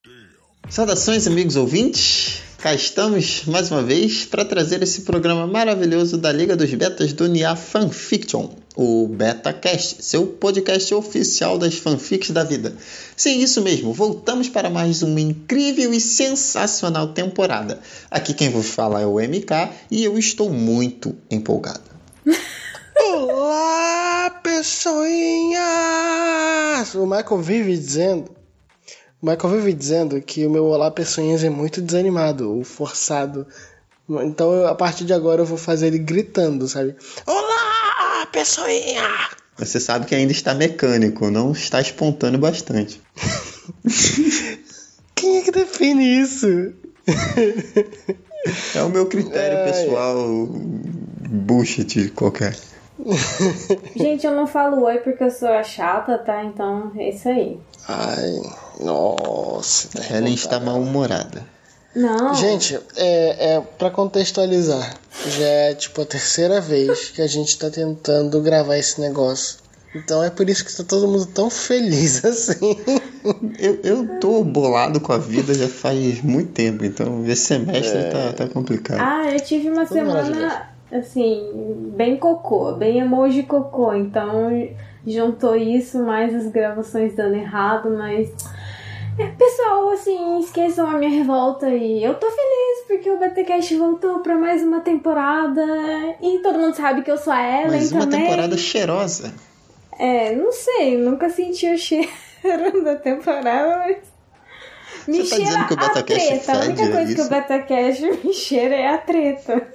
Saudações, amigos ouvintes. Cá estamos mais uma vez para trazer esse programa maravilhoso da Liga dos Betas do NIA Fanfiction, o BetaCast, seu podcast oficial das fanfics da vida. Sim, isso mesmo, voltamos para mais uma incrível e sensacional temporada. Aqui quem vos fala é o MK e eu estou muito empolgado. Olá, pessoinhas! O Michael vive dizendo que o meu Olá, pessoinhas é muito desanimado, forçado. Então, a partir de agora, eu vou fazer ele gritando, sabe? Olá, pessoinha! Você sabe que ainda está mecânico, não está espontâneo bastante. Quem é que define isso? É o meu critério pessoal, bullshit qualquer. Gente, eu não falo oi porque eu sou a chata, tá? Então é isso aí. Ai, nossa. Helen está mal-humorada. Não. Gente, pra contextualizar, já é tipo a terceira vez que a gente tá tentando gravar esse negócio. Então é por isso que tá todo mundo tão feliz assim. Eu tô bolado com a vida já faz muito tempo, então esse semestre tá complicado. Eu tive uma semana, assim, bem cocô, bem emoji cocô, então juntou isso, mais as gravações dando errado, mas... pessoal, assim, esqueçam a minha revolta e eu tô feliz porque o BTcast voltou pra mais uma temporada e todo mundo sabe que eu sou a Ellen também. Mas uma temporada cheirosa. Não sei, nunca senti o cheiro da temporada, mas... Me Você tá cheira dizendo que o a BetaCast treta, a única coisa que o BetaCast me cheira é a treta.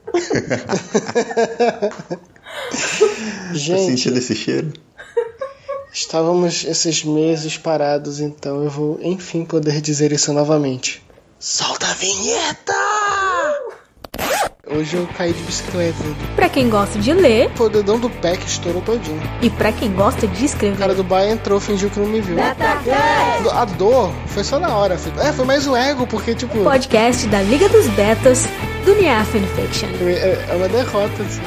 Gente, tá sentindo esse cheiro? Estávamos esses meses parados, então eu vou enfim poder dizer isso novamente. Solta a vinheta! Hoje eu caí de bicicleta. Pra quem gosta de ler, Foi o dedão do pé que estourou todinho. e pra quem gosta de O escrever. cara do bar entrou, fingiu que não me viu. A dor foi só na hora. Foi mais o ego, porque tipo... Podcast da Liga dos Betas do NIA Fanfiction. É uma derrota, assim.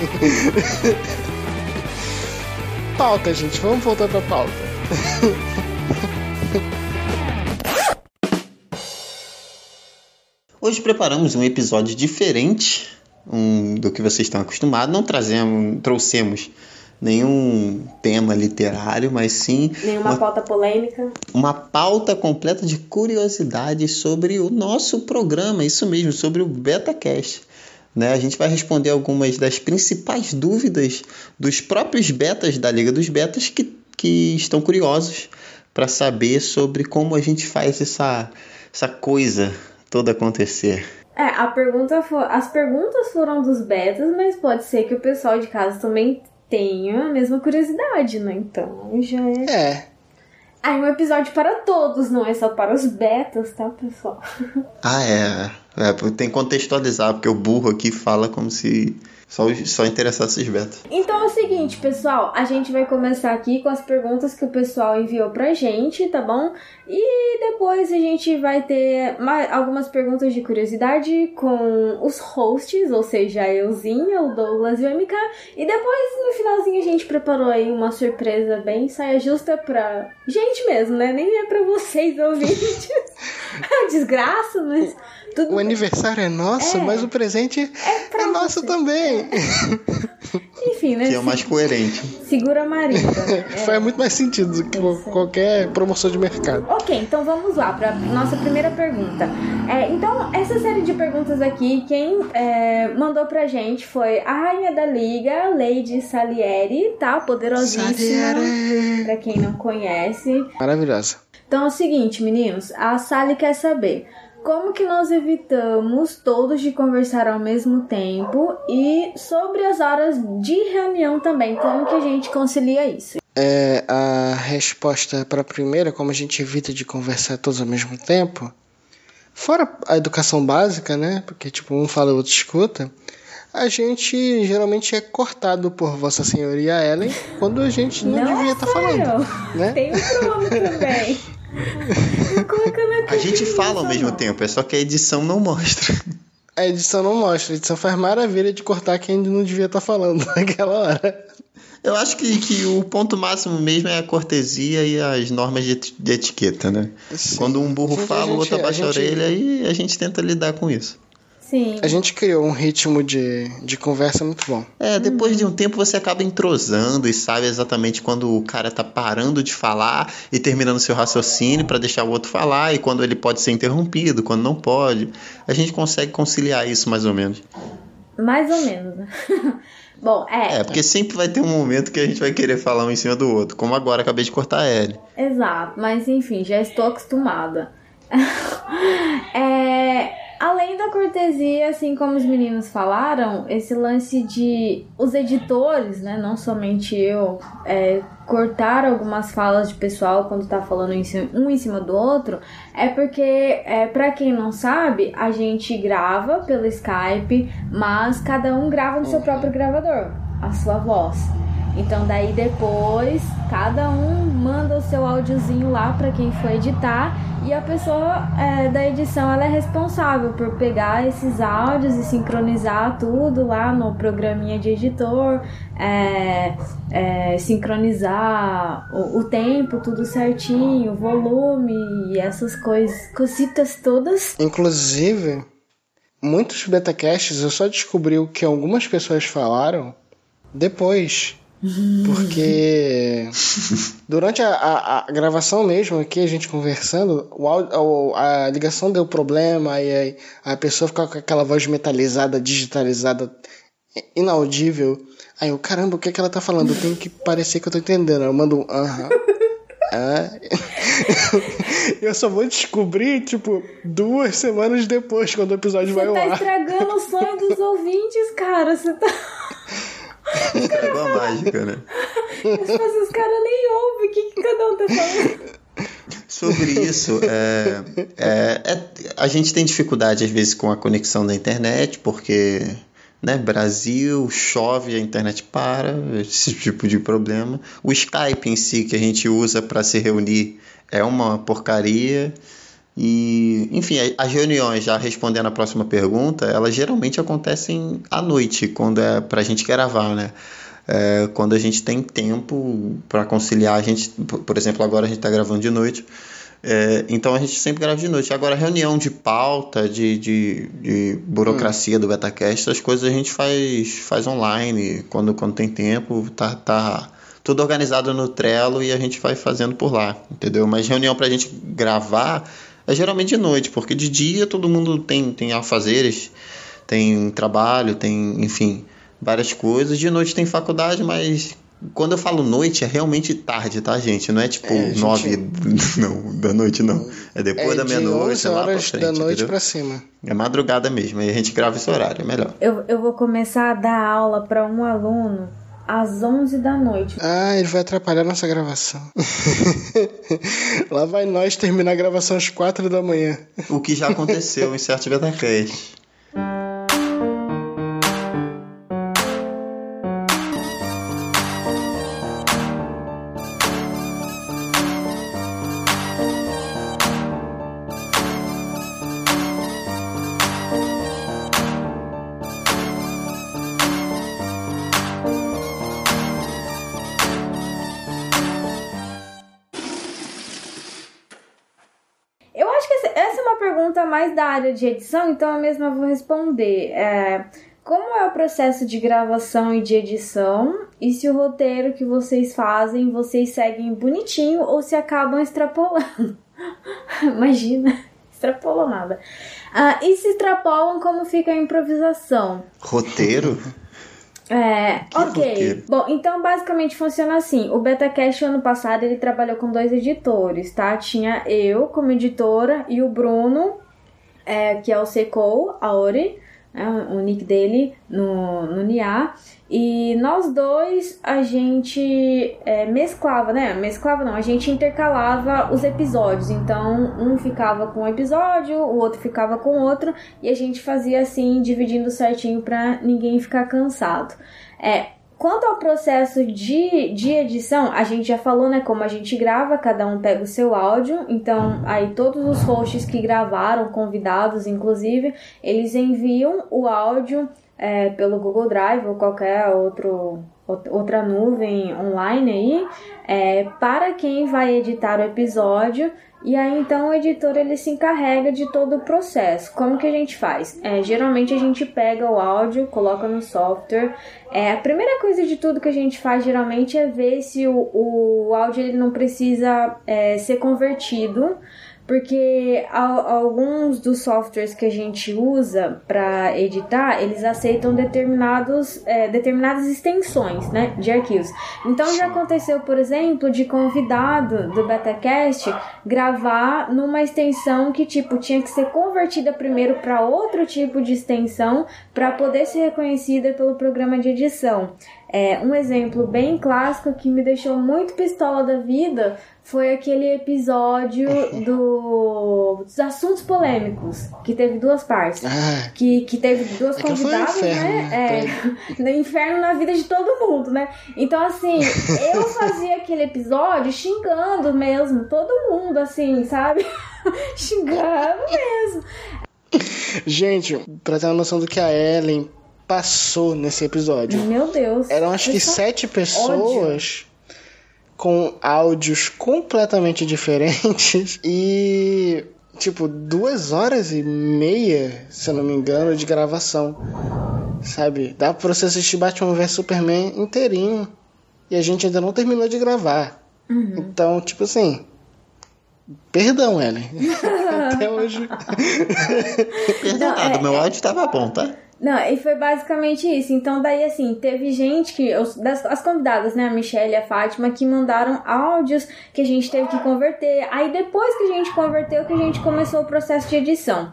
Pauta, gente. Vamos voltar pra pauta. Hoje preparamos um episódio diferente do que vocês estão acostumados. Não trouxemos nenhum tema literário, mas sim... Nenhuma pauta polêmica. Uma pauta completa de curiosidades sobre o nosso programa, isso mesmo, sobre o BetaCast. Né? A gente vai responder algumas das principais dúvidas dos próprios betas da Liga dos Betas que estão curiosos para saber sobre como a gente faz essa coisa toda acontecer. As perguntas foram dos betas, mas pode ser que o pessoal de casa também tenha a mesma curiosidade, né? Então já é... É um episódio para todos, não é só para os betas, tá, pessoal? Tem que contextualizar, porque o burro aqui fala como se só interessasse os betas. Então é o seguinte, pessoal, a gente vai começar aqui com as perguntas que o pessoal enviou pra gente, tá bom? E depois a gente vai ter algumas perguntas de curiosidade com os hosts, ou seja, a Euzinha, o Douglas e o MK. E depois, no finalzinho, a gente preparou aí uma surpresa bem saia justa pra gente mesmo, né? Nem é pra vocês, ouvintes. Desgraça, mas... O aniversário é nosso, mas o presente é nosso também. Enfim, né? Que é o mais coerente. Segura a marimba. Faz muito mais sentido do que qualquer promoção de mercado. Ok, então vamos lá para nossa primeira pergunta. Então, essa série de perguntas aqui, quem mandou pra gente foi a Rainha da Liga, Lady Salieri, tá? Poderosíssima. Salieri. Pra quem não conhece. Maravilhosa. Então é o seguinte, meninos. A Sally quer saber... Como que nós evitamos todos de conversar ao mesmo tempo e sobre as horas de reunião também, como que a gente concilia isso? A resposta para a primeira, como a gente evita de conversar todos ao mesmo tempo, fora a educação básica, né? Porque tipo, um fala e o outro escuta, a gente geralmente é cortado por Vossa Senhoria Ellen quando a gente não devia estar falando. Né? Tem um promo também. A gente fala ao mesmo tempo, é só que a edição não mostra. A edição não mostra, a edição faz maravilha de cortar quem não devia estar falando naquela hora. Eu acho que o ponto máximo mesmo é a cortesia e as normas de etiqueta, né? Sim. Quando um burro fala, o outro abaixa a orelha e a gente tenta lidar com isso. Sim. A gente criou um ritmo de conversa muito bom. Depois de um tempo você acaba entrosando e sabe exatamente quando o cara tá parando de falar e terminando seu raciocínio para deixar o outro falar, e quando ele pode ser interrompido, quando não pode. A gente consegue conciliar isso mais ou menos. Mais ou menos, né? Bom, porque sempre vai ter um momento que a gente vai querer falar um em cima do outro, como agora acabei de cortar a Ellie. Exato, mas enfim, já estou acostumada. Além da cortesia, assim como os meninos falaram, esse lance de os editores, né, não somente eu, cortar algumas falas de pessoal quando tá falando um em cima do outro, é porque, pra quem não sabe, a gente grava pelo Skype, mas cada um grava no seu próprio gravador, a sua voz. Então daí depois cada um manda o seu áudiozinho lá para quem for editar, e a pessoa da edição ela é responsável por pegar esses áudios e sincronizar tudo lá no programinha de editor, sincronizar o tempo, tudo certinho, o volume e essas cositas todas. Inclusive, muitos betacasts eu só descobri o que algumas pessoas falaram depois. Porque durante a gravação mesmo aqui, a gente conversando, a ligação deu problema, e aí a pessoa ficava com aquela voz metalizada, digitalizada, inaudível. Aí eu, caramba, o que ela tá falando? Tem que parecer que eu tô entendendo. Eu mando eu só vou descobrir, 2 semanas depois, quando o episódio vai ao ar. Você tá estragando o sonho dos ouvintes, cara. Você tá... Estragou a mágica, né? Os caras nem ouvem o que cada um tá falando. Sobre isso, a gente tem dificuldade às vezes com a conexão da internet, porque, né, Brasil, chove, a internet para, esse tipo de problema. O Skype em si, que a gente usa para se reunir, é uma porcaria. E, enfim, as reuniões, já respondendo a próxima pergunta, elas geralmente acontecem à noite, quando é pra gente gravar, né? Quando a gente tem tempo para conciliar, a gente, por exemplo, agora a gente tá gravando de noite, então a gente sempre grava de noite. Agora, reunião de pauta, de burocracia do Betacast, as coisas a gente faz online, quando tem tempo, tá tudo organizado no Trello e a gente vai fazendo por lá, entendeu? Mas reunião pra gente gravar é geralmente de noite, porque de dia todo mundo tem afazeres, tem trabalho, tem, enfim, várias coisas. De noite tem faculdade, mas quando eu falo noite é realmente tarde, tá, gente? Não é 9 não, da noite, não. É depois da meia-noite, lá pra frente, da noite, entendeu? pra cima. É madrugada mesmo, aí a gente grava esse horário, é melhor. Eu vou começar a dar aula para um aluno às 11 da noite. Ele vai atrapalhar a nossa gravação. Lá vai nós terminar a gravação às 4 da manhã. O que já aconteceu em certos Betacast. Mais da área de edição, então eu mesma vou responder. Como é o processo de gravação e de edição? E se o roteiro que vocês fazem, vocês seguem bonitinho ou se acabam extrapolando? Imagina, extrapolou nada. E se extrapolam, como fica a improvisação? Roteiro? Ok. Roteiro? Bom, então basicamente funciona assim. O Betacast ano passado ele trabalhou com 2 editores, tá? Tinha eu como editora e o Bruno, que é o Sekou Aori, o nick dele no NIA. E nós dois, a gente mesclava, né? Mesclava não, a gente intercalava os episódios. Então, um ficava com um episódio, o outro ficava com outro. E a gente fazia assim, dividindo certinho pra ninguém ficar cansado. Quanto ao processo de edição, a gente já falou, né, como a gente grava, cada um pega o seu áudio, então aí todos os hosts que gravaram, convidados inclusive, eles enviam o áudio pelo Google Drive ou qualquer outro outra nuvem online aí, para quem vai editar o episódio. E aí, então, o editor, ele se encarrega de todo o processo. Como que a gente faz? Geralmente, a gente pega o áudio, coloca no software. A primeira coisa de tudo que a gente faz, geralmente, é ver se o áudio ele não precisa ser convertido. Porque alguns dos softwares que a gente usa para editar, eles aceitam determinadas extensões, né, de arquivos. Então já aconteceu, por exemplo, de convidado do BetaCast gravar numa extensão que tipo tinha que ser convertida primeiro para outro tipo de extensão para poder ser reconhecida pelo programa de edição. Um exemplo bem clássico que me deixou muito pistola da vida foi aquele episódio dos assuntos polêmicos, que teve 2 partes. Que teve 2 convidadas, né? No inferno na vida de todo mundo, né? Então, assim, eu fazia aquele episódio xingando mesmo, todo mundo, assim, sabe? Xingando mesmo. Gente, pra ter uma noção do que a Ellen passou nesse episódio. Meu Deus. Eram acho que 7 pessoas com áudios completamente diferentes e tipo 2h30, se eu não me engano, de gravação, sabe? Dá pra você assistir Batman vs Superman inteirinho e a gente ainda não terminou de gravar. Então, tipo assim, perdão, Ellen. Até hoje. Perdão nada, meu áudio tava bom, tá? Não, e foi basicamente isso. Então, daí, assim, teve gente que... As convidadas, né? A Michelle e a Fátima, que mandaram áudios que a gente teve que converter. Aí, depois que a gente converteu, que a gente começou o processo de edição.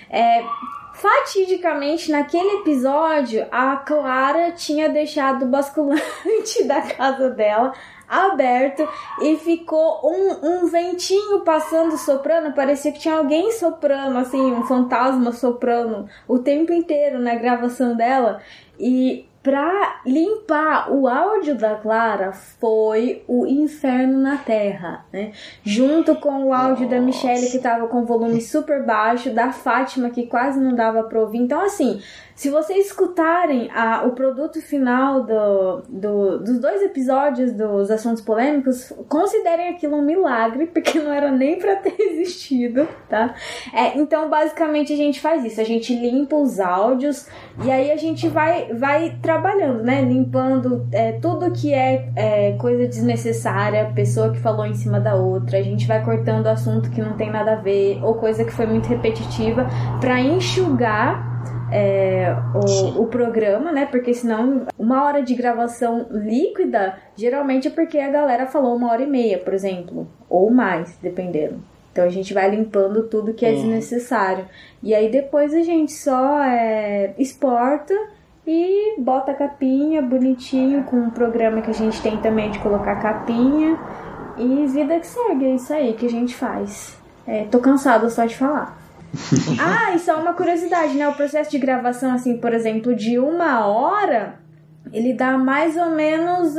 Fatidicamente, naquele episódio, a Clara tinha deixado o basculante da casa dela aberto e ficou um ventinho passando, soprando, parecia que tinha alguém soprando, assim, um fantasma soprando o tempo inteiro na gravação dela. E pra limpar o áudio da Clara foi o inferno na Terra, né? Junto com o áudio da Michelle, que tava com volume super baixo, da Fátima, que quase não dava pra ouvir. Então, assim, se vocês escutarem o produto final dos 2 episódios dos assuntos polêmicos, considerem aquilo um milagre, porque não era nem pra ter existido, tá? Então, basicamente, a gente faz isso. A gente limpa os áudios e aí a gente vai trabalhando, né? Limpando tudo que é coisa desnecessária, pessoa que falou em cima da outra. A gente vai cortando assunto que não tem nada a ver ou coisa que foi muito repetitiva pra enxugar o programa, né? Porque senão 1 hora de gravação líquida geralmente é porque a galera falou 1h30, por exemplo, ou mais, dependendo. Então a gente vai limpando tudo que é desnecessário. E aí depois a gente só exporta e bota a capinha bonitinho com um programa que a gente tem também de colocar capinha. E vida que segue, é isso aí que a gente faz. Tô cansada só de falar. E só uma curiosidade, né? O processo de gravação, assim, por exemplo, de 1 hora, ele dá mais ou menos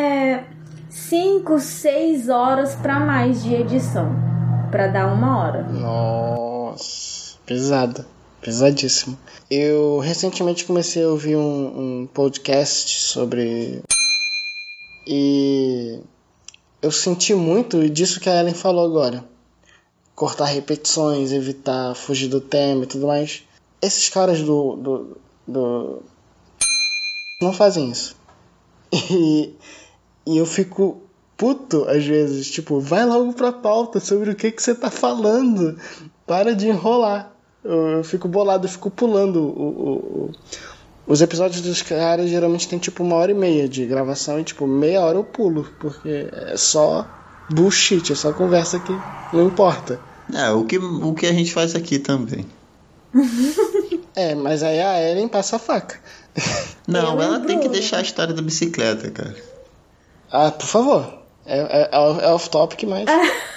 5, 6 horas pra mais de edição, pra dar 1 hora. Nossa, pesado, pesadíssimo. Eu recentemente comecei a ouvir um podcast sobre... E eu senti muito disso que a Ellen falou agora. Cortar repetições, evitar fugir do tema e tudo mais. Esses caras do não fazem isso. E eu fico puto às vezes. Tipo, vai logo pra pauta sobre o que você tá falando. Para de enrolar. Eu fico bolado, eu fico pulando. Os episódios dos caras geralmente tem tipo 1h30 de gravação e tipo meia hora eu pulo. Porque é só bullshit, é só conversa que não importa. O que a gente faz aqui também. Mas aí a Ellen passa a faca. Não, ela tem que deixar a história da bicicleta, cara. Por favor. É off-topic, mas...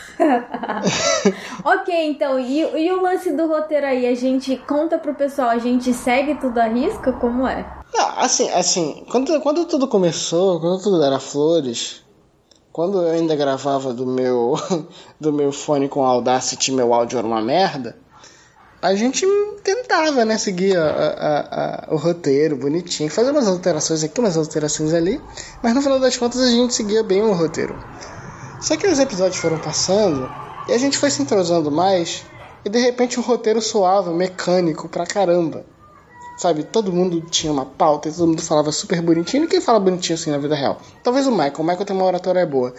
Ok, então, e o lance do roteiro aí? A gente conta pro pessoal, a gente segue tudo à risca? Como é? Assim, quando tudo começou, quando tudo era flores... Quando eu ainda gravava do meu fone com Audacity, meu áudio era uma merda, a gente tentava, né, seguir o roteiro bonitinho, fazer umas alterações aqui, umas alterações ali, mas no final das contas a gente seguia bem o roteiro. Só que os episódios foram passando e a gente foi se entrosando mais e de repente o roteiro soava mecânico pra caramba. Sabe, todo mundo tinha uma pauta e todo mundo falava super bonitinho. Ninguém fala bonitinho assim na vida real. Talvez o Michael tem uma oratória boa,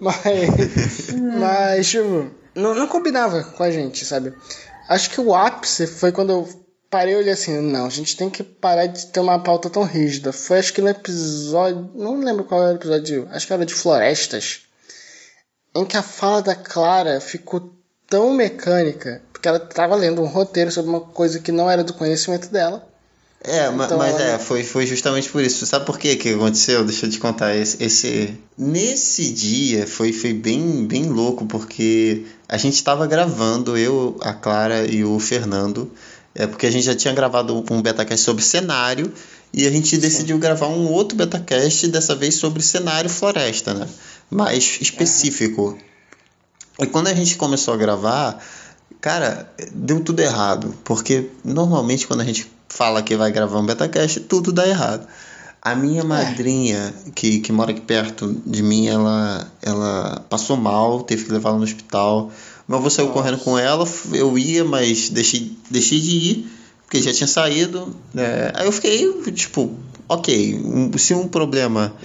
mas tipo, não combinava com a gente, sabe? Acho que o ápice foi quando eu parei e olhei assim, não, a gente tem que parar de ter uma pauta tão rígida. Foi acho que no episódio, não lembro qual era o episódio, acho que era de florestas, em que a fala da Clara ficou tão mecânica, porque ela estava lendo um roteiro sobre uma coisa que não era do conhecimento dela. Então, foi justamente por isso. Sabe por que aconteceu? Deixa eu te contar. Nesse dia foi bem louco, porque a gente estava gravando, eu, a Clara e o Fernando, porque a gente já tinha gravado um BetaCast sobre cenário, e a gente decidiu gravar um outro BetaCast, dessa vez sobre cenário floresta, né? Mais específico. E quando a gente começou a gravar, cara, deu tudo errado, porque normalmente quando a gente fala que vai gravar um BetaCast, tudo dá errado. A minha madrinha, que mora aqui perto de mim, ela passou mal, teve que levá-la no hospital. Meu avô saiu correndo com ela, eu ia, mas deixei de ir, porque já tinha saído. Aí eu fiquei, tipo, ok, se um problema,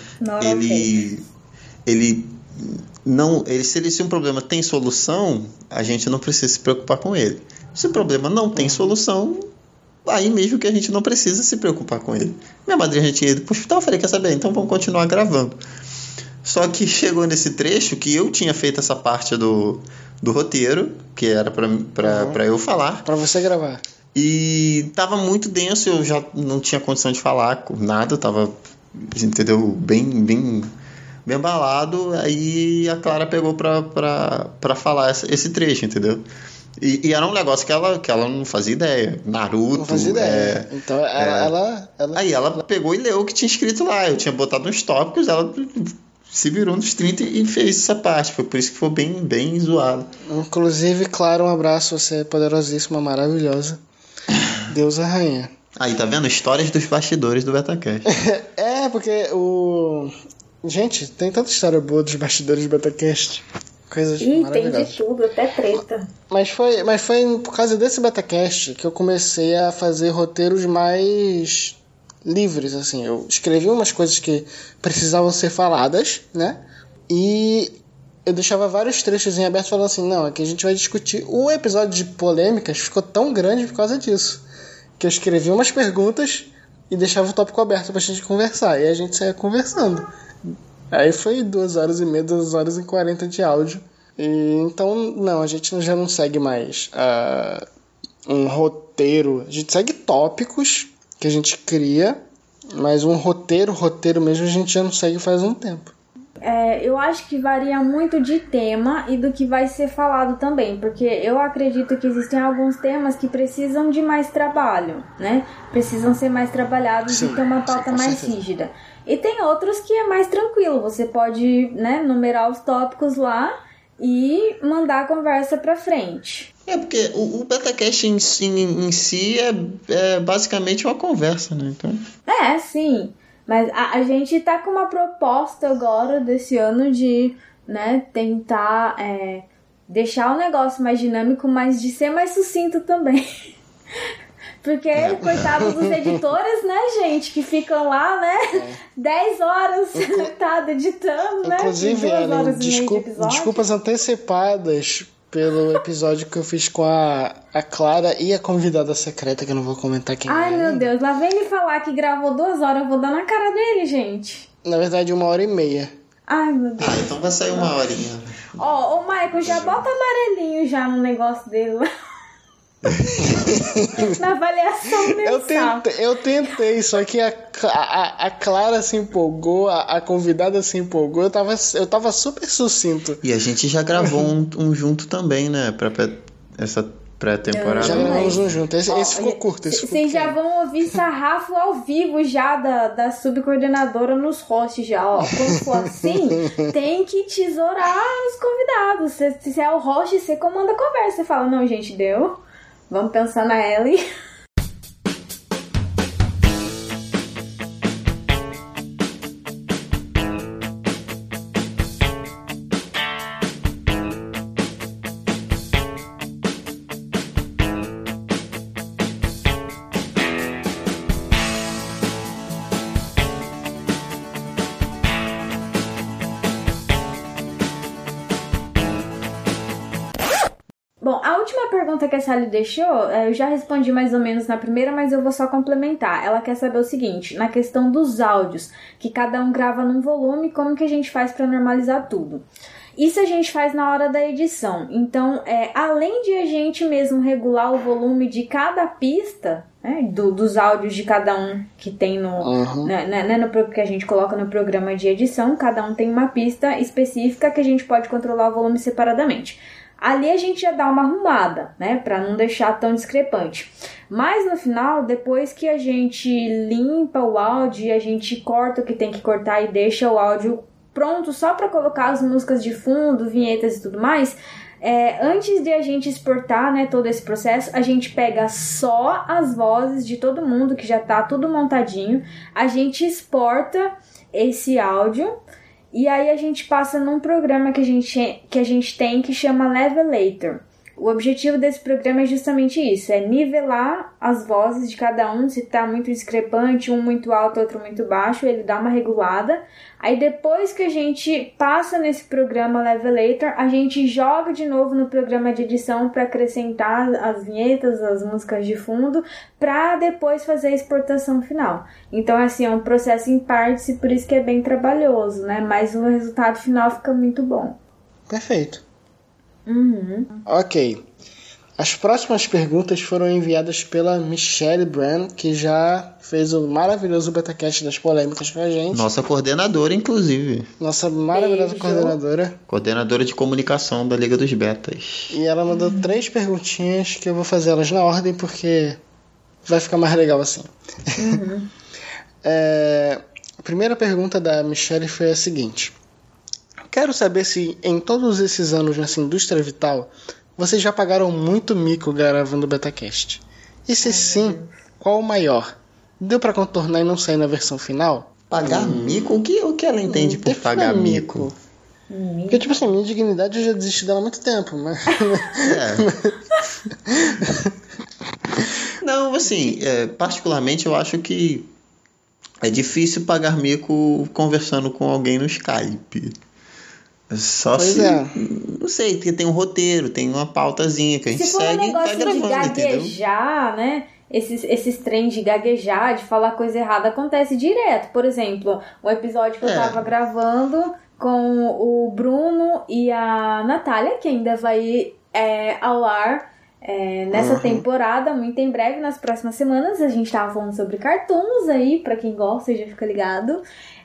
se um problema tem solução, a gente não precisa se preocupar com ele. Se o problema não tem solução, aí mesmo que a gente não precisa se preocupar com ele. Minha madrinha já tinha ido pro hospital, eu falei, quer saber? Então vamos continuar gravando. Só que chegou nesse trecho que eu tinha feito essa parte do roteiro, que era pra eu falar. Pra você gravar. E tava muito denso, eu já não tinha condição de falar nada, tava, entendeu, bem abalado. Aí a Clara pegou pra falar esse trecho, entendeu? E era um negócio que ela não fazia ideia. Naruto. Não fazia ideia. Então ela... Aí ela pegou e leu o que tinha escrito lá. Eu tinha botado uns tópicos, ela se virou nos 30 e fez essa parte. Foi por isso que foi bem zoado. Inclusive, claro, um abraço. Você é poderosíssima, maravilhosa. Deus rainha. Aí, tá vendo? Histórias dos bastidores do BetaCast. Porque Gente, tem tanta história boa dos bastidores do BetaCast. Coisas maravilhosas. Tem de tudo, até treta. Mas foi por causa desse BetaCast que eu comecei a fazer roteiros mais livres, assim. Eu escrevi umas coisas que precisavam ser faladas, né? E eu deixava vários trechos em aberto falando assim, não, aqui a gente vai discutir. O episódio de polêmicas ficou tão grande por causa disso, que eu escrevi umas perguntas e deixava o tópico aberto pra gente conversar. E a gente saía conversando. Aí foi 2h30, 2h40 de áudio. Então, não, a gente já não segue mais um roteiro. A gente segue tópicos que a gente cria, mas um roteiro mesmo a gente já não segue faz um tempo. Eu acho que varia muito de tema e do que vai ser falado também, porque eu acredito que existem alguns temas que precisam de mais trabalho, né? Precisam ser mais trabalhados e ter uma pauta mais rígida. E tem outros que é mais tranquilo, você pode, né, numerar os tópicos lá e mandar a conversa pra frente. Porque o BetaCast em si é basicamente uma conversa, né? Então... sim. Mas a gente tá com uma proposta agora desse ano de, né, tentar deixar o negócio mais dinâmico, mas de ser mais sucinto também. Porque, coitado dos editores, né, gente, que ficam lá, né, 10 horas sentado editando, né? Inclusive, Ellen, desculpas antecipadas pelo episódio que eu fiz com a Clara e a convidada secreta, que eu não vou comentar quem é. Ai, meu Deus, lá vem me falar que gravou 2 horas, eu vou dar na cara dele, gente. Na verdade, 1h30. Ai, meu Deus. Então vai sair 1 horinha. Ô, Michael, já bota amarelinho já no negócio dele lá. Na avaliação mensal. Eu tentei, só que a Clara se empolgou, a convidada se empolgou, eu tava super sucinto. E a gente já gravou um junto também, né? Pra essa pré-temporada. Já gravamos um junto. Esse ficou curto. Vocês já vão ouvir sarrafo ao vivo já da subcoordenadora nos hosts já, ó. Quando for assim, tem que tesourar os convidados. Se é o host, você comanda a conversa. Você fala, não, gente, deu. Vamos pensar na Ellie. Bom, a última pergunta que a Sally deixou, eu já respondi mais ou menos na primeira, mas eu vou só complementar. Ela quer saber o seguinte, na questão dos áudios, que cada um grava num volume, como que a gente faz para normalizar tudo? Isso a gente faz na hora da edição. Então, além de a gente mesmo regular o volume de cada pista, né, dos áudios de cada um que tem que a gente coloca no programa de edição, cada um tem uma pista específica que a gente pode controlar o volume separadamente. Ali a gente já dá uma arrumada, né, para não deixar tão discrepante. Mas no final, depois que a gente limpa o áudio e a gente corta o que tem que cortar e deixa o áudio pronto só para colocar as músicas de fundo, vinhetas e tudo mais, antes de a gente exportar, né, todo esse processo, a gente pega só as vozes de todo mundo, que já tá tudo montadinho, a gente exporta esse áudio. E aí a gente passa num programa que a gente tem que chama Levelator. O objetivo desse programa é justamente isso, é nivelar as vozes de cada um, se tá muito discrepante, um muito alto, outro muito baixo, ele dá uma regulada. Aí depois que a gente passa nesse programa Levelator, a gente joga de novo no programa de edição para acrescentar as vinhetas, as músicas de fundo, para depois fazer a exportação final. Então, assim, é um processo em partes e por isso que é bem trabalhoso, né? Mas o resultado final fica muito bom. Perfeito. Uhum. Ok. As próximas perguntas foram enviadas pela Michelle Brand, que já fez o maravilhoso BetaCast das polêmicas com a gente. Nossa coordenadora, inclusive. Nossa maravilhosa coordenadora. Coordenadora de comunicação da Liga dos Betas. E ela mandou 3 perguntinhas que eu vou fazer elas na ordem, porque vai ficar mais legal assim. Uhum. A primeira pergunta da Michelle foi a seguinte. Quero saber se em todos esses anos nessa indústria vital, vocês já pagaram muito mico gravando o BetaCast? E se sim, qual o maior? Deu pra contornar e não sair na versão final? Pagar mico? O que ela entende por pagar mico? Porque, tipo assim, minha dignidade eu já desisti dela há muito tempo, mas... Não, assim, particularmente eu acho que é difícil pagar mico conversando com alguém no Skype. Só pois se... Não sei, porque tem um roteiro, tem uma pautazinha que a gente segue e tá gravando, de gaguejar, entendeu? Né? Esses trem de gaguejar, de falar coisa errada, acontece direto. Por exemplo, um episódio que eu tava gravando com o Bruno e a Natália, que ainda vai ao ar nessa temporada, muito em breve, nas próximas semanas. A gente tava falando sobre cartoons aí, pra quem gosta já fica ligado.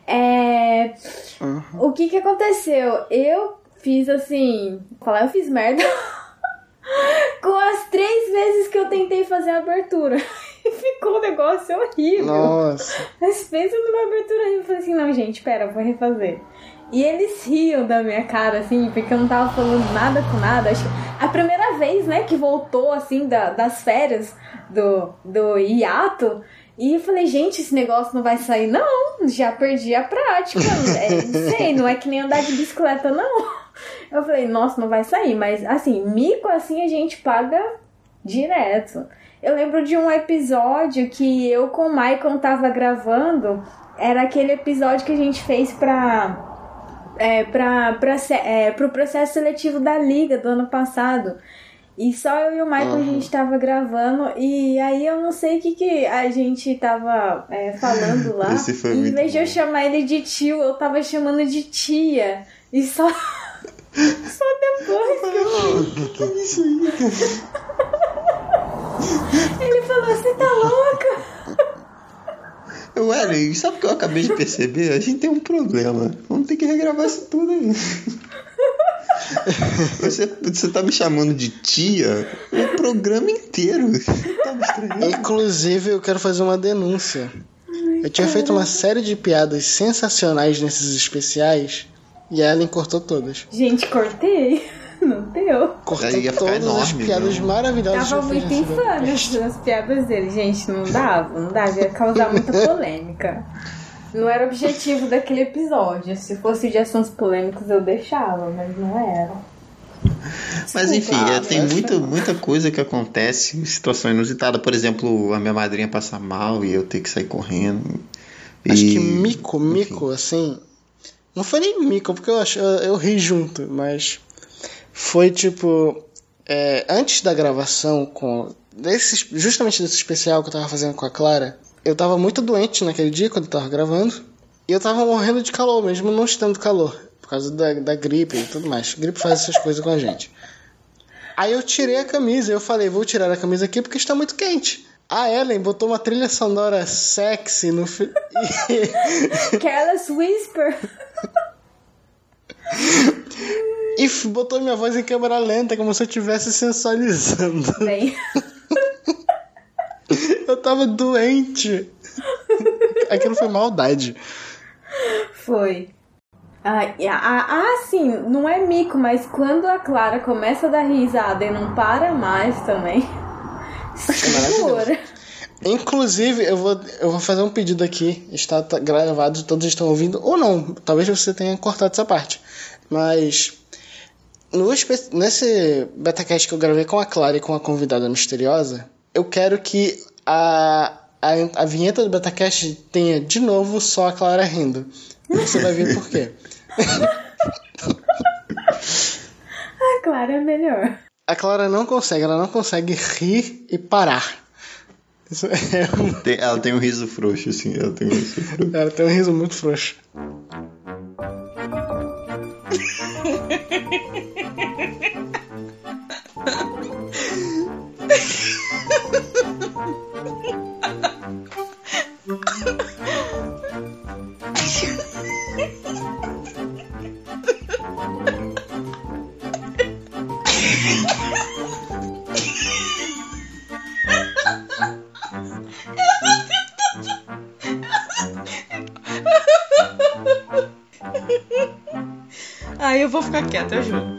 O que aconteceu? Eu fiz assim... eu fiz merda com as 3 vezes que eu tentei fazer a abertura. E ficou um negócio horrível. Nossa. Mas fez uma abertura aí. Eu falei assim, não, gente, pera, eu vou refazer. E eles riam da minha cara, assim, porque eu não tava falando nada com nada. Acho que a primeira vez, né, que voltou, assim, das férias do hiato... E eu falei, gente, esse negócio não vai sair, não. Já perdi a prática. Não sei, não é que nem andar de bicicleta, não. Eu falei, nossa, não vai sair. Mas, assim, mico assim a gente paga direto. Eu lembro de um episódio que eu com o Maicon tava gravando. Era aquele episódio que a gente fez pro processo seletivo da Liga do ano passado. E só eu e o Michael a gente tava gravando. E aí eu não sei o que a gente tava falando lá. Em vez de eu chamar ele de tio, eu tava chamando de tia. E só depois que eu... Que é isso aí? Ele falou, você tá louca? Ellen, sabe o que eu acabei de perceber? A gente tem um problema. Vamos ter que regravar isso tudo aí. Você tá me chamando de tia o programa inteiro. Tá me estranhando. Inclusive, eu quero fazer uma denúncia. Eu tinha feito uma série de piadas sensacionais nesses especiais e a Ellen cortou todas. Gente, cortei? Não fudeu. Cortou Aí ia ficar todas as enorme, piadas viu? maravilhosas. Tava que eu muito fiz nesse infame podcast. as piadas dele, gente. Não dava. Ia causar muita polêmica. Não era o objetivo daquele episódio. Se fosse de assuntos polêmicos, eu deixava, mas não era. Mas enfim, tem mas muita coisa que acontece, situação inusitada. Por exemplo, a minha madrinha passa mal e eu ter que sair correndo. Acho que mico, assim. Não foi nem mico, porque eu ri junto, mas foi tipo. Antes da gravação, justamente desse especial que eu tava fazendo com a Clara, eu tava muito doente naquele dia quando eu tava gravando. E eu tava morrendo de calor, mesmo não estando calor. Por causa da gripe e tudo mais. Gripe faz essas coisas com a gente. Aí eu tirei a camisa. Eu falei, vou tirar a camisa aqui porque está muito quente. A Ellen botou uma trilha sonora sexy no... Careless Whisper. E botou minha voz em câmera lenta, como se eu estivesse sensualizando. Bem... Eu tava doente. Aquilo foi maldade. Foi. Sim, não é mico, mas quando a Clara começa a dar risada e não para mais também. Segura. Inclusive, eu vou fazer um pedido aqui. Está gravado, todos estão ouvindo. Ou não, talvez você tenha cortado essa parte. Mas nesse BetaCast que eu gravei com a Clara e com a convidada misteriosa, eu quero que a vinheta do BetaCast tenha de novo só a Clara rindo. Você vai ver por quê. A Clara é melhor. A Clara não consegue rir e parar. Isso Ela tem um riso frouxo, assim. Ela tem um riso muito frouxo. Eu vou ficar quieta, eu juro.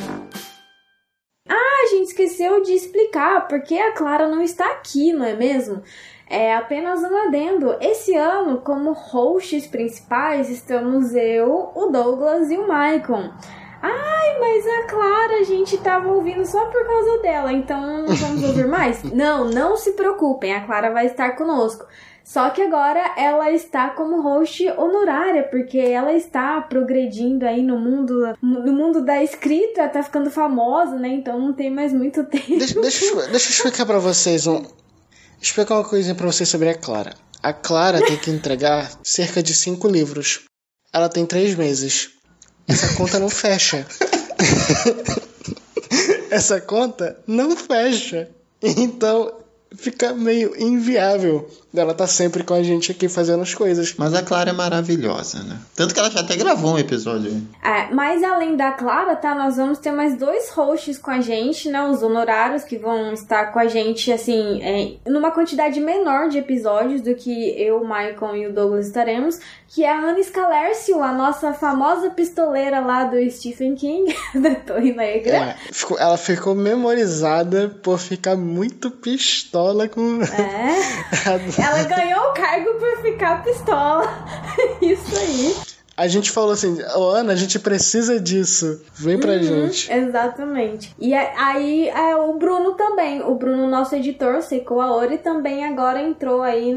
A gente esqueceu de explicar porque a Clara não está aqui, não é mesmo? É apenas um adendo. Esse ano, como hosts principais, estamos eu, o Douglas e o Maicon. Ai, mas a Clara a gente tava ouvindo só por causa dela, então não vamos ouvir mais? Não se preocupem, a Clara vai estar conosco. Só que agora ela está como host honorária, porque ela está progredindo aí no mundo da escrita, tá ficando famosa, né? Então não tem mais muito tempo. Deixa eu explicar pra vocês explicar uma coisinha pra vocês sobre a Clara. A Clara tem que entregar cerca de 5 livros. Ela tem 3 meses. Essa conta não fecha. Essa conta não fecha. Então fica meio inviável dela estar sempre com a gente aqui fazendo as coisas. Mas a Clara é maravilhosa, né? Tanto que ela já até gravou um episódio aí. Mas além da Clara, tá? Nós vamos ter mais 2 hosts com a gente, né? Os honorários que vão estar com a gente, assim, numa quantidade menor de episódios do que eu, o Maicon e o Douglas estaremos, que é a Ana Scalércio, a nossa famosa pistoleira lá do Stephen King, da Torre Negra. Ela ficou memorizada por ficar muito pistola com... Ela ganhou o cargo por ficar pistola. Isso aí. A gente falou assim, Ana, a gente precisa disso. Vem pra gente. Exatamente. E aí o Bruno também. O Bruno, nosso editor, o Seiko Aori, também agora entrou aí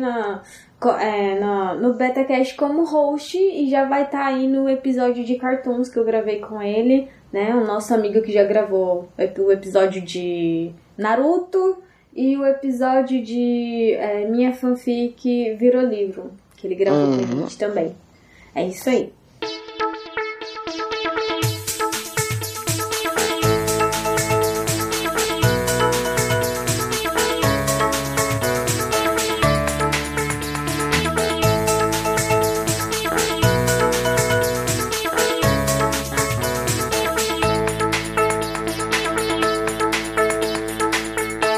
no BetaCast como host e já vai estar aí no episódio de cartoons que eu gravei com ele, né? O nosso amigo que já gravou o episódio de Naruto e o episódio de Minha Fanfic Virou Livro, que ele gravou com a gente também. É isso aí.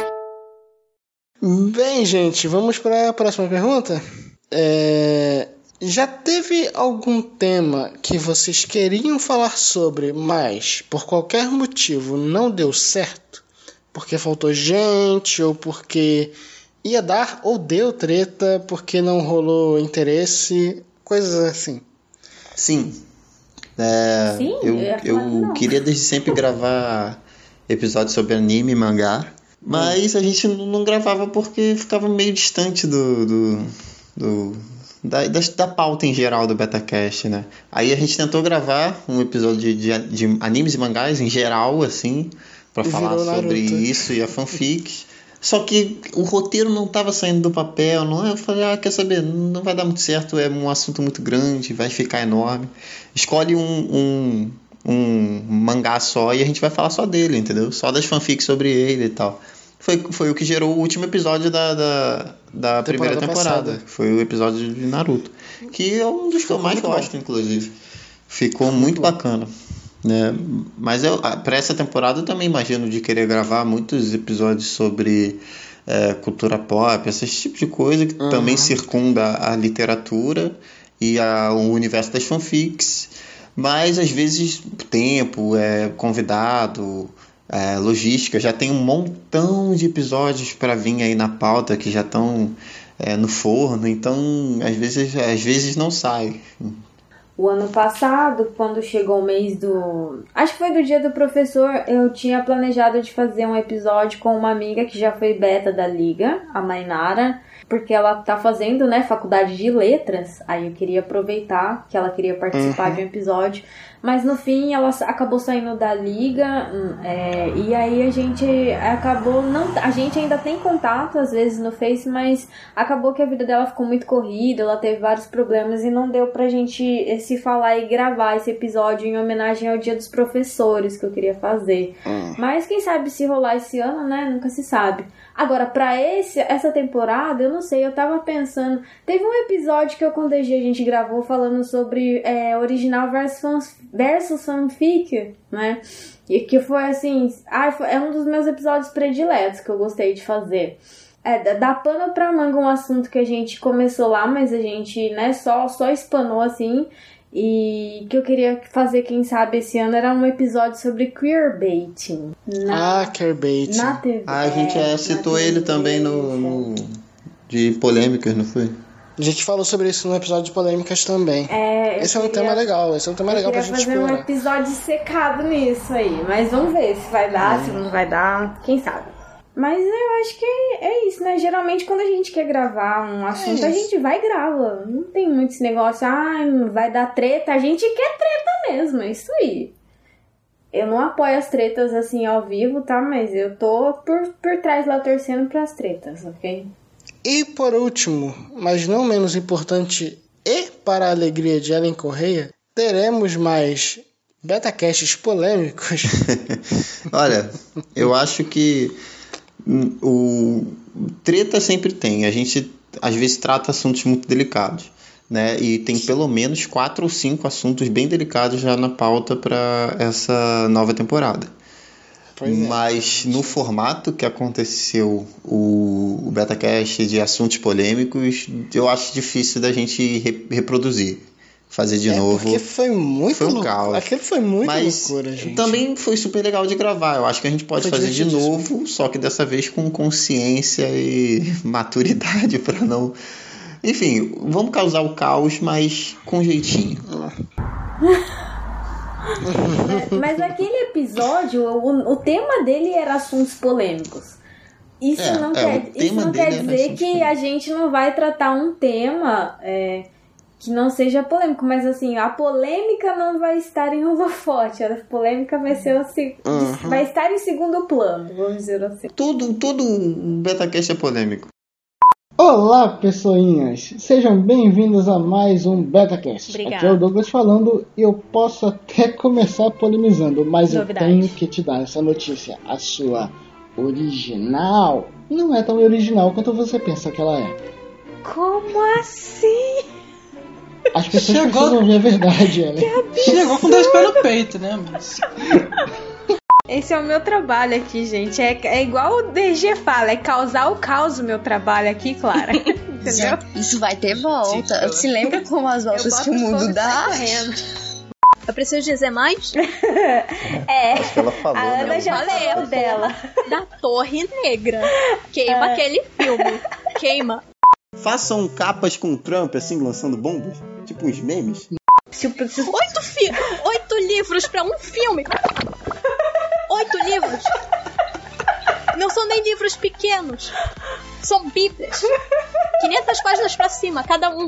Bem, gente, vamos para a próxima pergunta? Já teve algum tema que vocês queriam falar sobre, mas por qualquer motivo não deu certo? Porque faltou gente, ou porque ia dar, ou deu treta, porque não rolou interesse, coisas assim. Sim. Sim? Eu queria desde sempre gravar episódios sobre anime e mangá, mas a gente não gravava porque ficava meio distante da pauta em geral do BetaCast, né? Aí a gente tentou gravar um episódio de animes e mangás em geral, assim, pra falar sobre isso e a fanfic. Só que o roteiro não estava saindo do papel, não é? Eu falei, quer saber, não vai dar muito certo, é um assunto muito grande, vai ficar enorme. Escolhe um mangá só e a gente vai falar só dele, entendeu? Só das fanfics sobre ele e tal. Foi o que gerou o último episódio da primeira temporada. Foi o episódio de Naruto. Que é um dos que eu mais gosto, inclusive. Ficou muito bacana. Né? Mas para essa temporada eu também imagino de querer gravar muitos episódios sobre cultura pop, esse tipo de coisa que também circunda a literatura e o universo das fanfics. Mas às vezes tempo, convidado, logística, já tem um montão de episódios para vir aí na pauta que já estão no forno, então às vezes não sai. O ano passado, quando chegou o mês acho que foi do dia do professor, eu tinha planejado de fazer um episódio com uma amiga que já foi beta da Liga, a Mainara, porque ela tá fazendo, né, faculdade de letras, aí eu queria aproveitar que ela queria participar de um episódio, mas no fim ela acabou saindo da Liga, e aí a gente acabou, a gente ainda tem contato às vezes no Face, mas acabou que a vida dela ficou muito corrida, ela teve vários problemas e não deu pra gente se falar e gravar esse episódio em homenagem ao Dia dos Professores que eu queria fazer. Mas quem sabe se rolar esse ano, né, nunca se sabe. Agora, pra essa temporada, eu não sei, eu tava pensando... Teve um episódio que eu com o DG a gente gravou falando sobre original versus fanfic, né? E que foi assim... é um dos meus episódios prediletos que eu gostei de fazer. Dá pano pra manga um assunto que a gente começou lá, mas a gente, né, só espanou assim... E que eu queria fazer, quem sabe, esse ano era um episódio sobre queerbaiting. Queerbaiting. Na TV. A gente citou ele também de polêmicas, não foi? A gente falou sobre isso no episódio de polêmicas também. Esse é um tema legal, pra gente explorar. Fazer um episódio secado nisso aí, mas vamos ver se vai dar, se não vai dar, quem sabe. Mas eu acho que é isso, né? Geralmente quando a gente quer gravar um assunto, a gente vai e grava. Não tem muito esse negócio, vai dar treta. A gente quer treta mesmo, é isso aí. Eu não apoio as tretas assim ao vivo, tá? Mas eu tô por trás lá torcendo pras tretas, ok? E por último, mas não menos importante, e para a alegria de Ellen Correia, teremos mais betacasts polêmicos. Olha, eu acho que o treta sempre tem. A gente às vezes trata assuntos muito delicados, né? E tem pelo menos 4 ou 5 assuntos bem delicados já na pauta para essa nova temporada. Mas no formato que aconteceu o BetaCast de assuntos polêmicos, eu acho difícil da gente reproduzir. Fazer de novo. Porque foi muito um caos. Aquilo foi muito loucura, gente. Também foi super legal de gravar. Eu acho que a gente pode fazer de novo, só que dessa vez com consciência e maturidade para não... Enfim, vamos causar o caos, mas com jeitinho. Mas aquele episódio, o tema dele era assuntos polêmicos. Isso não quer dizer que a gente não vai tratar um tema... que não seja polêmico, mas assim, a polêmica não vai estar em holofote, a polêmica vai ser vai estar em segundo plano, vamos dizer assim. Todo BetaCast é polêmico. Olá, pessoinhas! Sejam bem-vindos a mais um BetaCast. Obrigada. Aqui é o Douglas falando e eu posso até começar polemizando, mas Novidade. Eu tenho que te dar essa notícia. A sua original não é tão original quanto você pensa que ela é. Como assim? As pessoas precisam ver a verdade, Ellen. Chegou com 2 pés no peito, né? Mas... Esse é o meu trabalho aqui, gente. É igual o DG fala, é causar o caos o meu trabalho aqui, Clara. entendeu? Isso vai ter volta. Se lembra como as voltas que o mundo dá? Eu preciso dizer mais? Acho que ela falou, A Ana né? já falou dela. Da Torre Negra. Queima aquele filme. Queima. Façam capas com Trump, assim, lançando bombas. Tipo uns memes. 8 livros pra um filme. 8 livros. Não são nem livros pequenos. São bíblias. 500 páginas pra cima, cada um.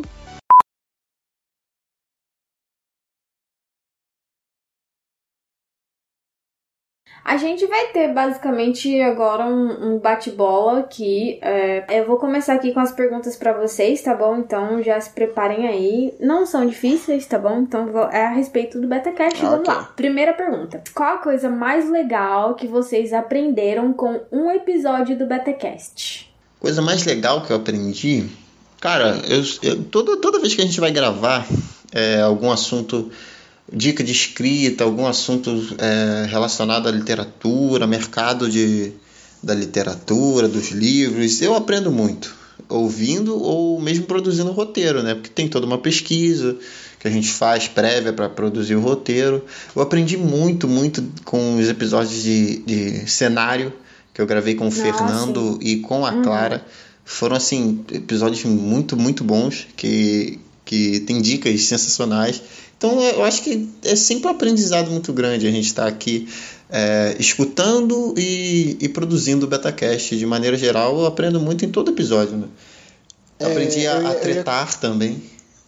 A gente vai ter basicamente agora um bate-bola aqui. Eu vou começar aqui com as perguntas pra vocês, tá bom? Então já se preparem aí. Não são difíceis, tá bom? Então é a respeito do BetaCast. Vamos lá. Primeira pergunta. Qual a coisa mais legal que vocês aprenderam com um episódio do BetaCast? Coisa mais legal que eu aprendi... Cara, toda vez que a gente vai gravar algum assunto... dica de escrita, algum assunto relacionado à literatura, mercado da literatura, dos livros, eu aprendo muito, ouvindo ou mesmo produzindo roteiro, né? Porque tem toda uma pesquisa que a gente faz prévia para produzir o roteiro. Eu aprendi muito com os episódios de cenário que eu gravei com o Fernando e com a Clara. Foram, assim, episódios muito bons, que tem dicas sensacionais. Então, eu acho que é sempre um aprendizado muito grande a gente estar aqui escutando e produzindo o BetaCast. De maneira geral, eu aprendo muito em todo episódio, né? Aprendi a tretar também.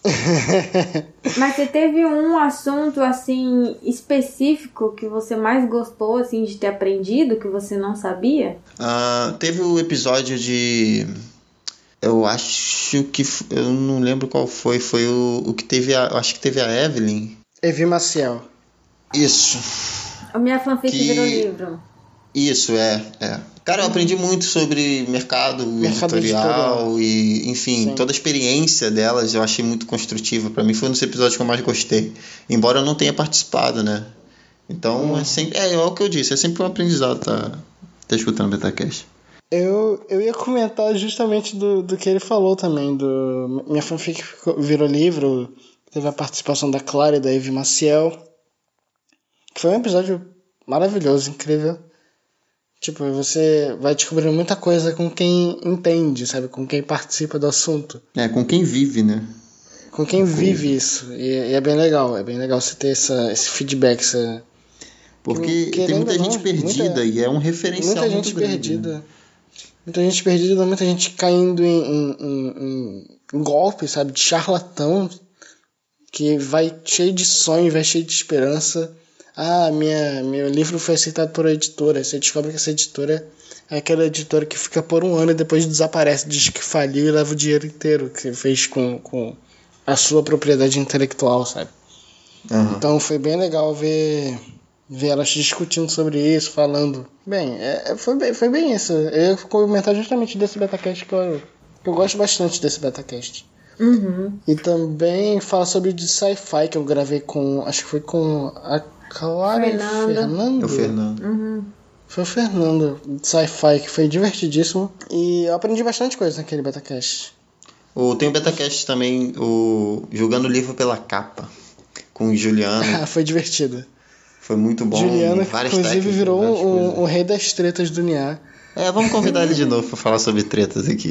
Mas você teve um assunto, assim, específico que você mais gostou, assim, de ter aprendido, que você não sabia? Teve o episódio de... Eu acho que... Eu não lembro qual foi. Foi o que teve acho que teve a Evelyn. Evi Maciel. Isso. A minha fanfic virou livro. Isso, Cara, eu aprendi muito sobre mercado editorial e, enfim, toda a experiência delas eu achei muito construtiva. Pra mim foi um dos episódios que eu mais gostei. Embora eu não tenha participado, né? Então, é o que eu disse. É sempre um aprendizado tá escutando o BetaCast. Eu ia comentar justamente do que ele falou também. Minha fanfic virou livro. Teve a participação da Clara e da Evi Maciel. Que foi um episódio maravilhoso, incrível. Tipo, você vai descobrindo muita coisa com quem entende, sabe? Com quem participa do assunto. Com quem vive, né? Com quem vive isso. E é bem legal. É bem legal você ter esse feedback. Porque tem muita gente perdida e é um referencial muito grande. Muita gente perdida, muita gente caindo em golpe, sabe? De charlatão. Que vai cheio de sonho, vai cheio de esperança. Meu livro foi aceitado por uma editora. Você descobre que essa editora é aquela editora que fica por um ano e depois desaparece, diz que faliu e leva o dinheiro inteiro que fez com a sua propriedade intelectual, sabe? Uhum. Então foi bem legal ver elas discutindo sobre isso, falando. Bem, foi bem isso. Eu ia comentar justamente desse BetaCast que eu gosto bastante desse BetaCast. Uhum. E também fala sobre de sci-fi que eu gravei com. Acho que foi com a Clara e o Fernando. O Fernando. Uhum. Foi o Fernando, de sci-fi, que foi divertidíssimo. E eu aprendi bastante coisa naquele BetaCast. Tem o BetaCast também, o Julgando o Livro pela Capa, com o Juliano. Foi divertido. Foi muito bom. Juliano, que inclusive virou o rei das tretas do NIA. Vamos convidar ele de novo para falar sobre tretas aqui.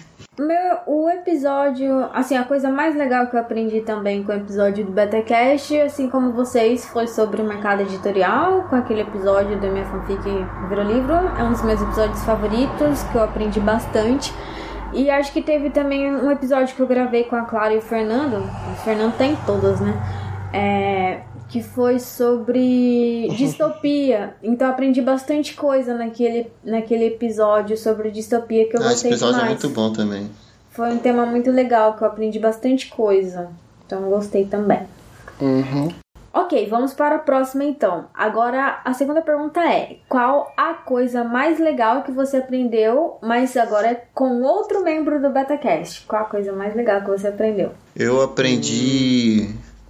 O episódio, assim, a coisa mais legal que eu aprendi também com o episódio do BetaCast, assim como vocês, foi sobre o mercado editorial, com aquele episódio da minha fanfic Virou Livro. É um dos meus episódios favoritos, que eu aprendi bastante. E acho que teve também um episódio que eu gravei com a Clara e o Fernando. O Fernando tem todas, né? Que foi sobre distopia. Então eu aprendi bastante coisa naquele episódio sobre distopia que eu gostei demais. Esse episódio é muito bom também. Foi um tema muito legal, que eu aprendi bastante coisa. Então eu gostei também. Uhum. Ok, vamos para a próxima então. Agora, a segunda pergunta é: qual a coisa mais legal que você aprendeu, mas agora é com outro membro do BetaCast? Qual a coisa mais legal que você aprendeu? Eu aprendi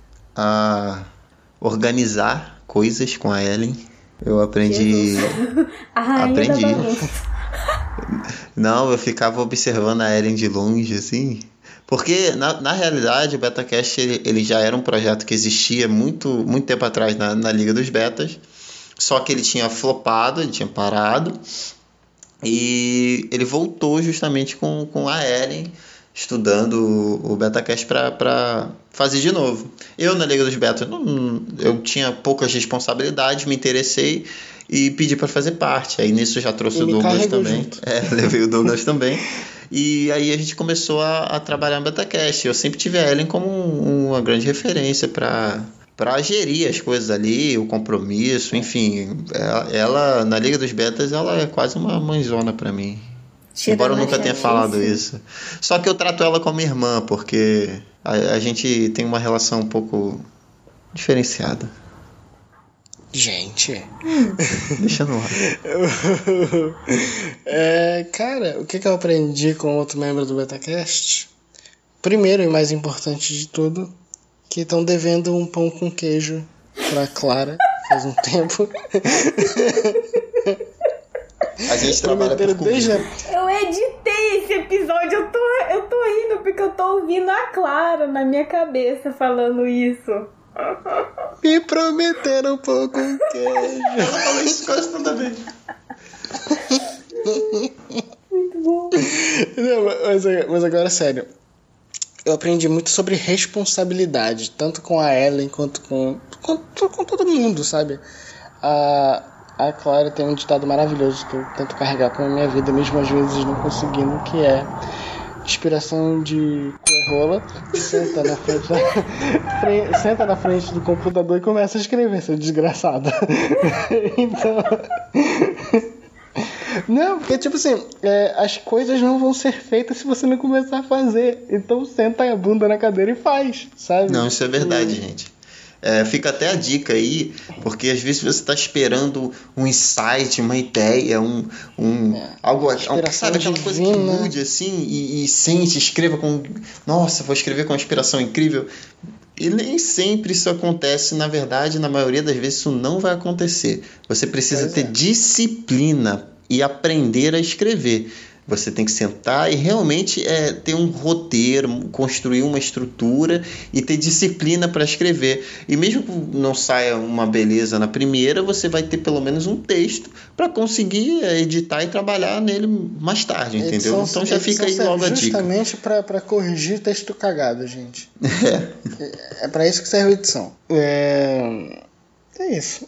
a organizar coisas com a Ellen. Eu aprendi... A rainha da bagunça. Não, eu ficava observando a Ellen de longe, assim. Porque, na realidade, o BetaCast ele já era um projeto que existia muito tempo atrás na Liga dos Betas. Só que ele tinha flopado, ele tinha parado. E ele voltou justamente com a Ellen, estudando o BetaCast para fazer de novo. Eu, na Liga dos Betas, eu tinha poucas responsabilidades, me interessei e pedi para fazer parte. Aí nisso já trouxe o Douglas também. Levei o Douglas também. E aí a gente começou a trabalhar no BetaCast. Eu sempre tive a Ellen como uma grande referência para gerir as coisas ali, o compromisso, enfim. Ela, na Liga dos Betas, ela é quase uma mãezona para mim. Embora eu nunca tenha falado isso. Só que eu trato ela como irmã, porque a gente tem uma relação um pouco diferenciada. Gente. Deixa no ar. Cara, o que eu aprendi com outro membro do BetaCast? Primeiro e mais importante de tudo, que estão devendo um pão com queijo pra Clara faz um tempo. A gente trabalha por comida. Eu editei esse episódio, eu tô rindo porque eu tô ouvindo a Clara na minha cabeça falando isso. Me prometeram um pão com queijo. Ela fala isso quase toda vez. Muito bom. Não, mas agora, sério. Eu aprendi muito sobre responsabilidade, tanto com a Ellen quanto com todo mundo, sabe? A Clara tem um ditado maravilhoso que eu tento carregar pra minha vida, mesmo às vezes não conseguindo, que é inspiração de coerrola, senta na frente do computador e começa a escrever, seu desgraçado. Então... Não, porque tipo assim, as coisas não vão ser feitas se você não começar a fazer. Então senta a bunda na cadeira e faz, sabe? Não, isso é verdade, gente. Fica até a dica aí, porque às vezes você está esperando um insight, uma ideia, algo, sabe, aquela coisa que mude assim e sente, escreva com, nossa, vou escrever com uma inspiração incrível. E nem sempre isso acontece, na verdade, na maioria das vezes isso não vai acontecer. Você precisa ter disciplina e aprender a escrever. Você tem que sentar e realmente ter um roteiro, construir uma estrutura e ter disciplina para escrever. E mesmo que não saia uma beleza na primeira, você vai ter pelo menos um texto para conseguir editar e trabalhar nele mais tarde, entendeu? Então já fica aí logo a dica. Justamente para corrigir texto cagado, gente. É para isso que serve a edição. É isso.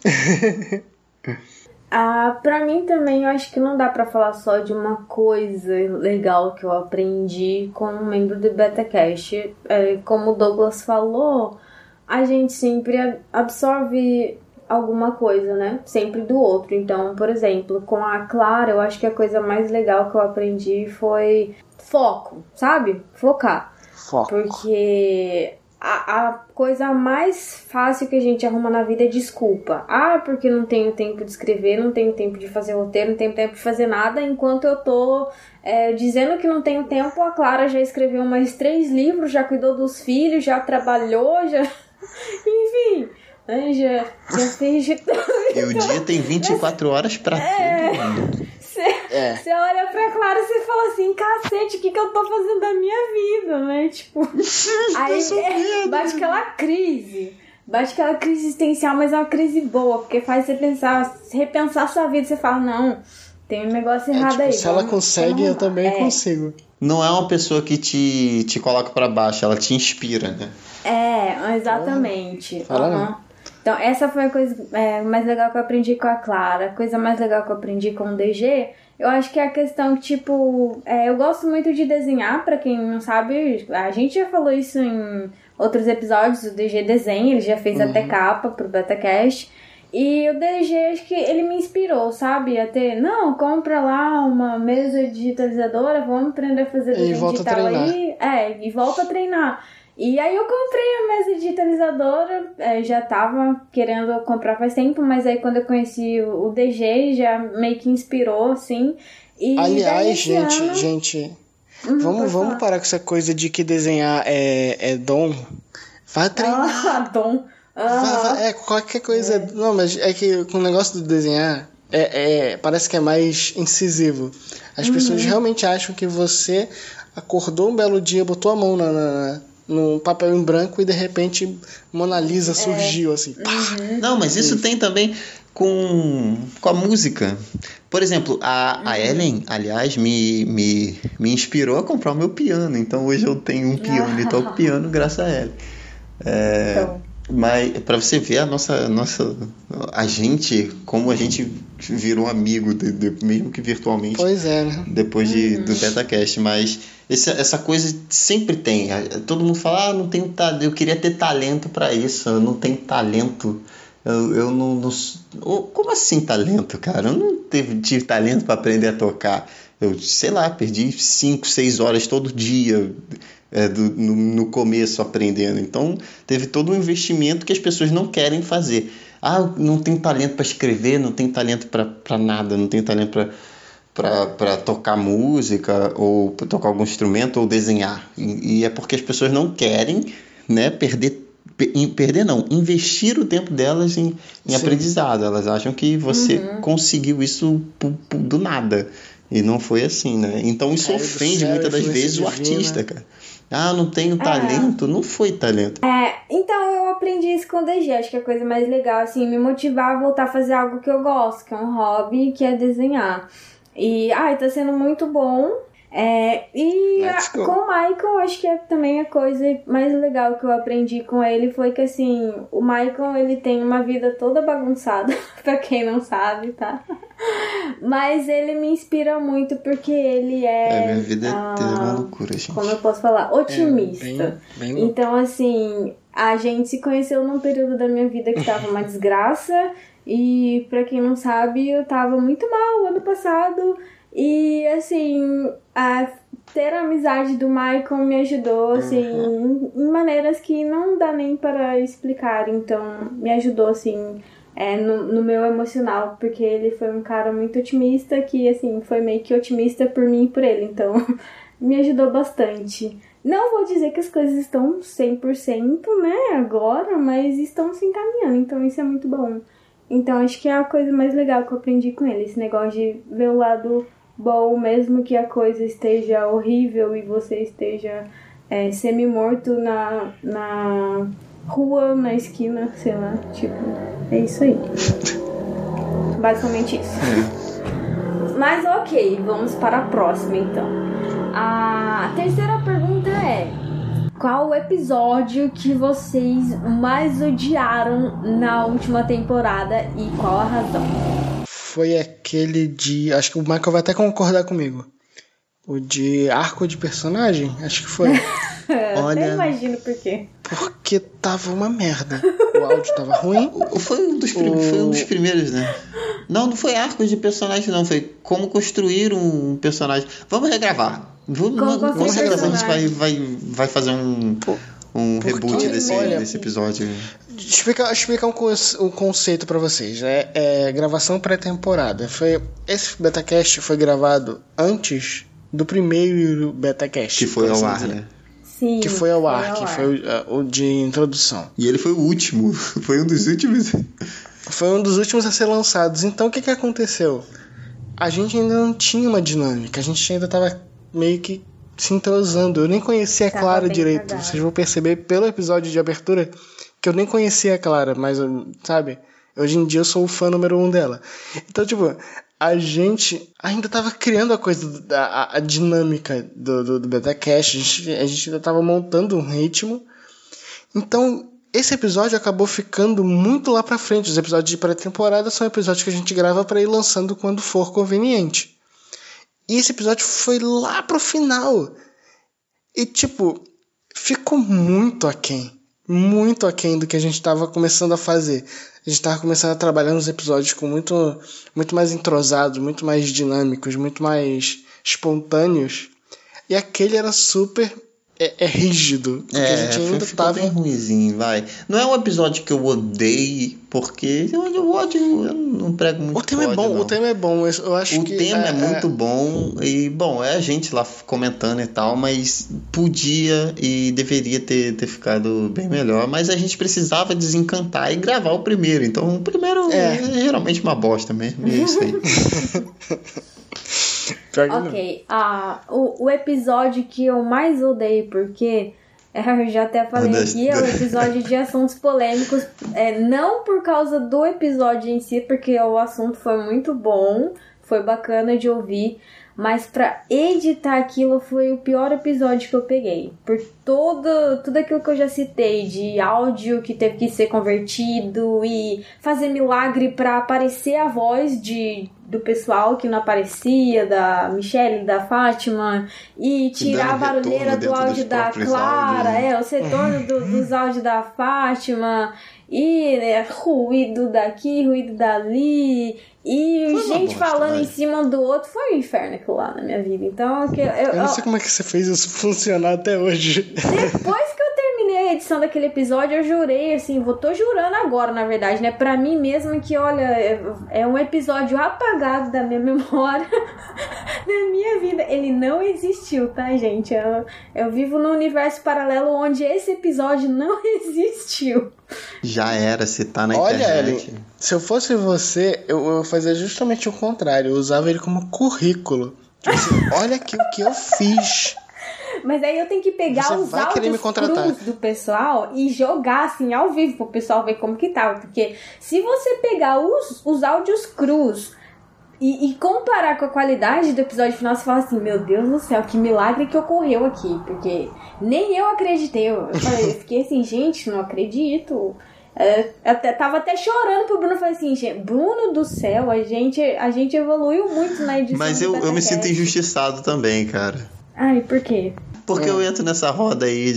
Pra mim também, eu acho que não dá pra falar só de uma coisa legal que eu aprendi com um membro do BetaCast. Como o Douglas falou, a gente sempre absorve alguma coisa, né? Sempre do outro. Então, por exemplo, com a Clara, eu acho que a coisa mais legal que eu aprendi foi foco, sabe? Focar. Foco. Porque... A coisa mais fácil que a gente arruma na vida é desculpa. Porque não tenho tempo de escrever, não tenho tempo de fazer roteiro, não tenho tempo de fazer nada. Enquanto eu tô dizendo que não tenho tempo, a Clara já escreveu mais 3 livros, já cuidou dos filhos, já trabalhou, já... Enfim, né? já fez de tudo. E o dia tem 24 horas pra tudo. Você olha pra Clara e você fala assim, cacete, o que eu tô fazendo da minha vida, né? Tipo, aí bate aquela crise existencial, mas é uma crise boa, porque faz você repensar a sua vida. Você fala, não, tem um negócio errado aí. Se ela consegue, eu também consigo. Não é uma pessoa que te coloca pra baixo, ela te inspira, né? Exatamente. Então, essa foi a coisa mais legal que eu aprendi com a Clara. A coisa mais legal que eu aprendi com o DG, eu acho que é a questão que, tipo... eu gosto muito de desenhar, pra quem não sabe. A gente já falou isso em outros episódios. O DG desenha, ele já fez até capa pro BetaCast. E o DG, acho que ele me inspirou, sabe? A ter, compra lá uma mesa digitalizadora, vamos aprender a fazer desenho digital aí. E volta a treinar. E aí eu comprei a mesa digitalizadora, já tava querendo comprar faz tempo, mas aí quando eu conheci o DG, já meio que inspirou, assim. E aliás, gente, vamos parar com essa coisa de que desenhar é dom. Vai treinar. Dom. Qualquer coisa. Não, mas é que com o negócio de desenhar, parece que é mais incisivo. As pessoas realmente acham que você acordou um belo dia, botou a mão num papel em branco e de repente Mona Lisa surgiu assim. Pá. Não, mas isso tem também com a música. Por exemplo, a Ellen, aliás, me inspirou a comprar o meu piano. Então hoje eu tenho um piano e toco piano graças a ela. Mas para você ver a gente, como a gente virou amigo, mesmo que virtualmente. Pois é, né? Depois do BetaCast. Mas essa coisa sempre tem. Todo mundo fala, não tenho talento, eu queria ter talento para isso, eu não tenho talento. Eu não. Como assim talento, cara? Eu não tive talento para aprender a tocar. Eu, sei lá, perdi 5, 6 horas todo dia no começo aprendendo. Então, teve todo um investimento que as pessoas não querem fazer. Não tem talento para escrever, não tem talento para nada, não tem talento para tocar música, ou pra tocar algum instrumento, ou desenhar. E é porque as pessoas não querem, né, investir o tempo delas em aprendizado. Elas acham que você conseguiu isso do nada. E não foi assim, né? Então isso ofende muitas das vezes o artista, cara. Não tenho talento. Não foi talento. Então eu aprendi isso com o DG. Acho que a coisa mais legal, assim, me motivar a voltar a fazer algo que eu gosto, que é um hobby, que é desenhar. E, tá sendo muito bom. Com o Michael, acho que também a coisa mais legal que eu aprendi com ele foi que, assim, o Michael, ele tem uma vida toda bagunçada, pra quem não sabe, tá? Mas ele me inspira muito porque ele minha vida é uma loucura, gente. Como eu posso falar? Otimista. Bem então, assim, a gente se conheceu num período da minha vida que tava uma desgraça. E, pra quem não sabe, eu tava muito mal ano passado. E, assim, ter a amizade do Michael me ajudou, assim, em maneiras que não dá nem para explicar. Então, me ajudou, assim, no meu emocional, porque ele foi um cara muito otimista, que, assim, foi meio que otimista por mim e por ele. Então, me ajudou bastante. Não vou dizer que as coisas estão 100%, né, agora, mas estão se encaminhando. Então, isso é muito bom. Então, acho que é a coisa mais legal que eu aprendi com ele. Esse negócio de ver o lado bom, mesmo que a coisa esteja horrível e você esteja semi-morto na rua, na esquina, sei lá. Tipo, é isso aí. Basicamente isso. Mas ok, vamos para a próxima, então. A terceira pergunta é: qual o episódio que vocês mais odiaram na última temporada e qual a razão? Foi aquele de... Acho que o Michael vai até concordar comigo. O de arco de personagem, acho que foi. Olha, eu imagino por quê. Porque tava uma merda. O áudio tava ruim. Foi um dos primeiros, né? Não foi arco de personagem, não. Foi como construir um personagem. Vamos regravar. Vamos regravar. A gente vai fazer um reboot desse episódio. Explicar um conceito pra vocês. Gravação pré-temporada. Esse BetaCast foi gravado antes do primeiro BetaCast. Que foi ao ar, né? Sim, que foi ao ar, que foi o de introdução. E ele foi o último. Foi um dos últimos. Foi um dos últimos a ser lançados. Então, o que aconteceu? A gente ainda não tinha uma dinâmica. A gente ainda tava meio que se entrosando. Eu nem conhecia a Clara direito. Cagado. Vocês vão perceber pelo episódio de abertura que eu nem conhecia a Clara, mas, sabe? Hoje em dia eu sou o fã número 1 dela. Então, tipo, a gente ainda tava criando a coisa, a dinâmica do BetaCast. A gente ainda tava montando um ritmo. Então, esse episódio acabou ficando muito lá pra frente. Os episódios de pré-temporada são episódios que a gente grava pra ir lançando quando for conveniente. E esse episódio foi lá pro final. E, tipo, ficou muito aquém. Muito aquém do que a gente tava começando a fazer. A gente tava começando a trabalhar nos episódios com muito mais entrosados, muito mais dinâmicos, muito mais espontâneos. E aquele era super é rígido. Porque a gente ainda ficou bem ruimzinho, vai. Não é um episódio que eu odeio, porque eu ódio, eu não prego muito. O tema é bom, não. O tema é bom. Eu acho que o tema é muito bom e, bom, é a gente lá comentando e tal, mas podia e deveria ter ficado bem melhor, mas a gente precisava desencantar e gravar o primeiro, então o primeiro é geralmente uma bosta mesmo, é isso aí. Ok, o episódio que eu mais odeio, porque eu já até falei aqui, é o episódio de assuntos polêmicos, não por causa do episódio em si, porque o assunto foi muito bom, foi bacana de ouvir, mas pra editar aquilo foi o pior episódio que eu peguei, por tudo aquilo que eu já citei, de áudio que teve que ser convertido e fazer milagre pra aparecer a voz do pessoal que não aparecia, da Michelle, da Fátima, e tirar a barulheira do áudio da Clara, os retornos dos áudios da Fátima, e ruído daqui, ruído dali, e gente falando em cima do outro. Foi um inferno aquilo lá na minha vida. Então, eu não sei como é que você fez isso funcionar até hoje. Depois que eu terminei a edição daquele episódio, eu jurei, assim, tô jurando agora, na verdade, né, pra mim mesma, que, olha, é um episódio apagado da minha memória, da minha vida. Ele não existiu, tá, gente? Eu vivo num universo paralelo onde esse episódio não existiu. Já era, se tá na internet. Olha, internet. Ellen, se eu fosse você, eu fazia justamente o contrário. Eu usava ele como currículo. Tipo assim, olha aqui o que eu fiz. Mas aí eu tenho que pegar os áudios crus do pessoal e jogar assim ao vivo pro pessoal ver como que tá. Porque se você pegar os áudios crus e comparar com a qualidade do episódio final, você fala assim, meu Deus do céu, que milagre que ocorreu aqui. Porque nem eu acreditei. Eu fiquei assim, gente, não acredito. Tava até chorando pro Bruno. Eu falei assim, gente, Bruno do céu, a gente evoluiu muito na edição. Mas eu me sinto injustiçado também, cara. Ai, por quê? Porque eu entro nessa roda aí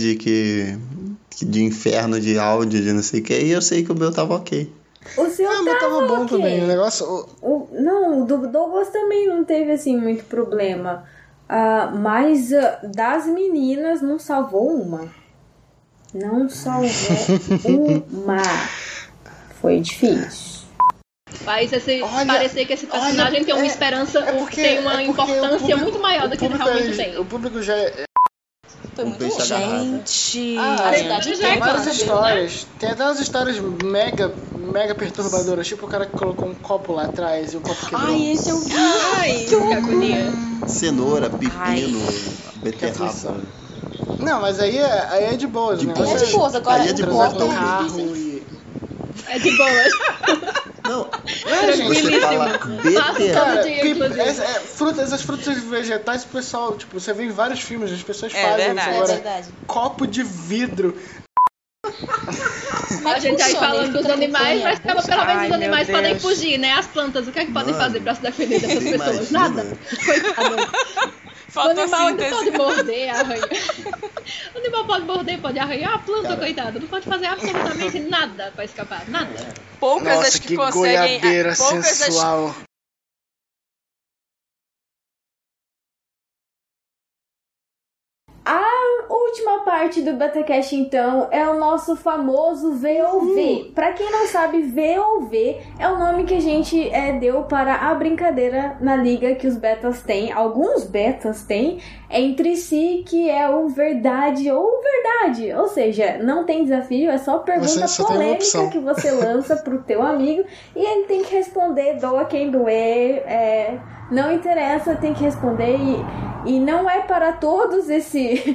de inferno de áudio, de não sei o que, e eu sei que o meu tava ok. O seu tava bom okay. Também. O negócio... Não, o do Douglas também não teve assim muito problema. Mas das meninas não salvou uma. Não salvou uma. Foi difícil. Faz parecer que esse personagem tem uma esperança, tem uma importância muito maior do que ele realmente tem. O público já é... Foi muito gente. A verdade já tem várias histórias. Né? Tem até umas histórias mega perturbadoras. Tipo o cara que colocou um copo lá atrás e o copo quebrou. Ai, esse eu vi. Ai, que agonia. Cenoura, pepino, beterraba. Não, mas aí é de boas, né? É de boas, agora aí é de boas, não. Carro e... É de boas. Não, você fala beterraba. Essas frutas e vegetais, o pessoal, tipo, você vê em vários filmes, as pessoas fazem isso agora. Verdade. Copo de vidro. A gente aí falando dos animais, mas pelo menos os animais podem fugir, né? As plantas, o que é que podem fazer pra se defender dessas pessoas? Nada. Coitado. O animal ainda pode morder, arranhar. O animal pode morder, pode arranhar a planta, coitado. Não pode fazer absolutamente nada pra escapar. Nada. Poucas as que conseguem. Goiabeira sensual. A última parte do BetaCast, então, é o nosso famoso VOV. Pra quem não sabe, VOV é o nome que a gente deu para a brincadeira na liga que os betas têm. Alguns betas têm entre si, que é o verdade ou verdade. Ou seja, não tem desafio, é só pergunta polêmica que você lança pro teu amigo e ele tem que responder, doa quem doer, não interessa, tem que responder e não é para todos esse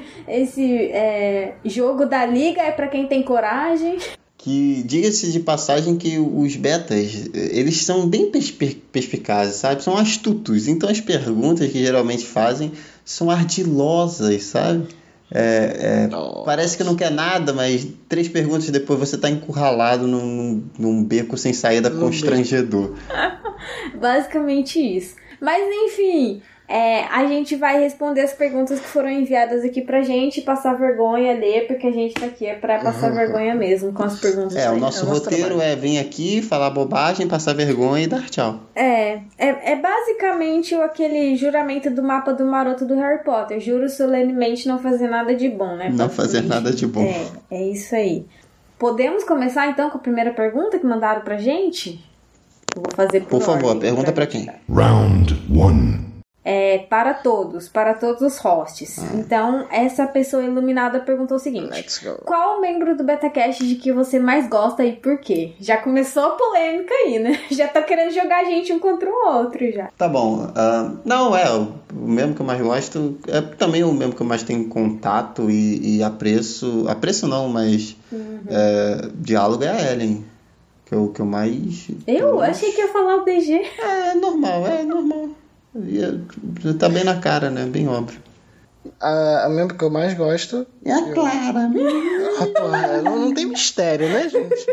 jogo da liga, é para quem tem coragem. Que diga-se de passagem que os betas, eles são bem perspicazes, sabe? São astutos, então as perguntas que geralmente fazem são ardilosas, sabe? Parece que não quer nada, mas 3 perguntas depois você tá encurralado num beco sem saída constrangedor. Basicamente isso. Mas enfim, A gente vai responder as perguntas que foram enviadas aqui pra gente, passar vergonha, ler, porque a gente tá aqui pra passar vergonha mesmo com as perguntas. O nosso roteiro é vir aqui, falar bobagem, passar vergonha e dar tchau. É basicamente aquele juramento do mapa do maroto do Harry Potter. Juro solenemente não fazer nada de bom, né? Não fazer nada de bom. É isso aí. Podemos começar então com a primeira pergunta que mandaram pra gente? Eu vou fazer por favor, ordem, pergunta pra quem? Round 1. Para todos os hosts. Então, essa pessoa iluminada perguntou o seguinte: qual o membro do BetaCast de que você mais gosta e por quê? Já começou a polêmica aí, né? Já tá querendo jogar a gente um contra o outro já. Tá bom. O membro que eu mais gosto é também o membro que eu mais tenho contato e apreço. Apreço não, mas diálogo é a Ellen. Que eu mais... Eu achei que ia falar o DG. É normal. Tá bem na cara, né? Bem óbvio. A membro que eu mais gosto é a Clara. Porra, não tem mistério, né, gente?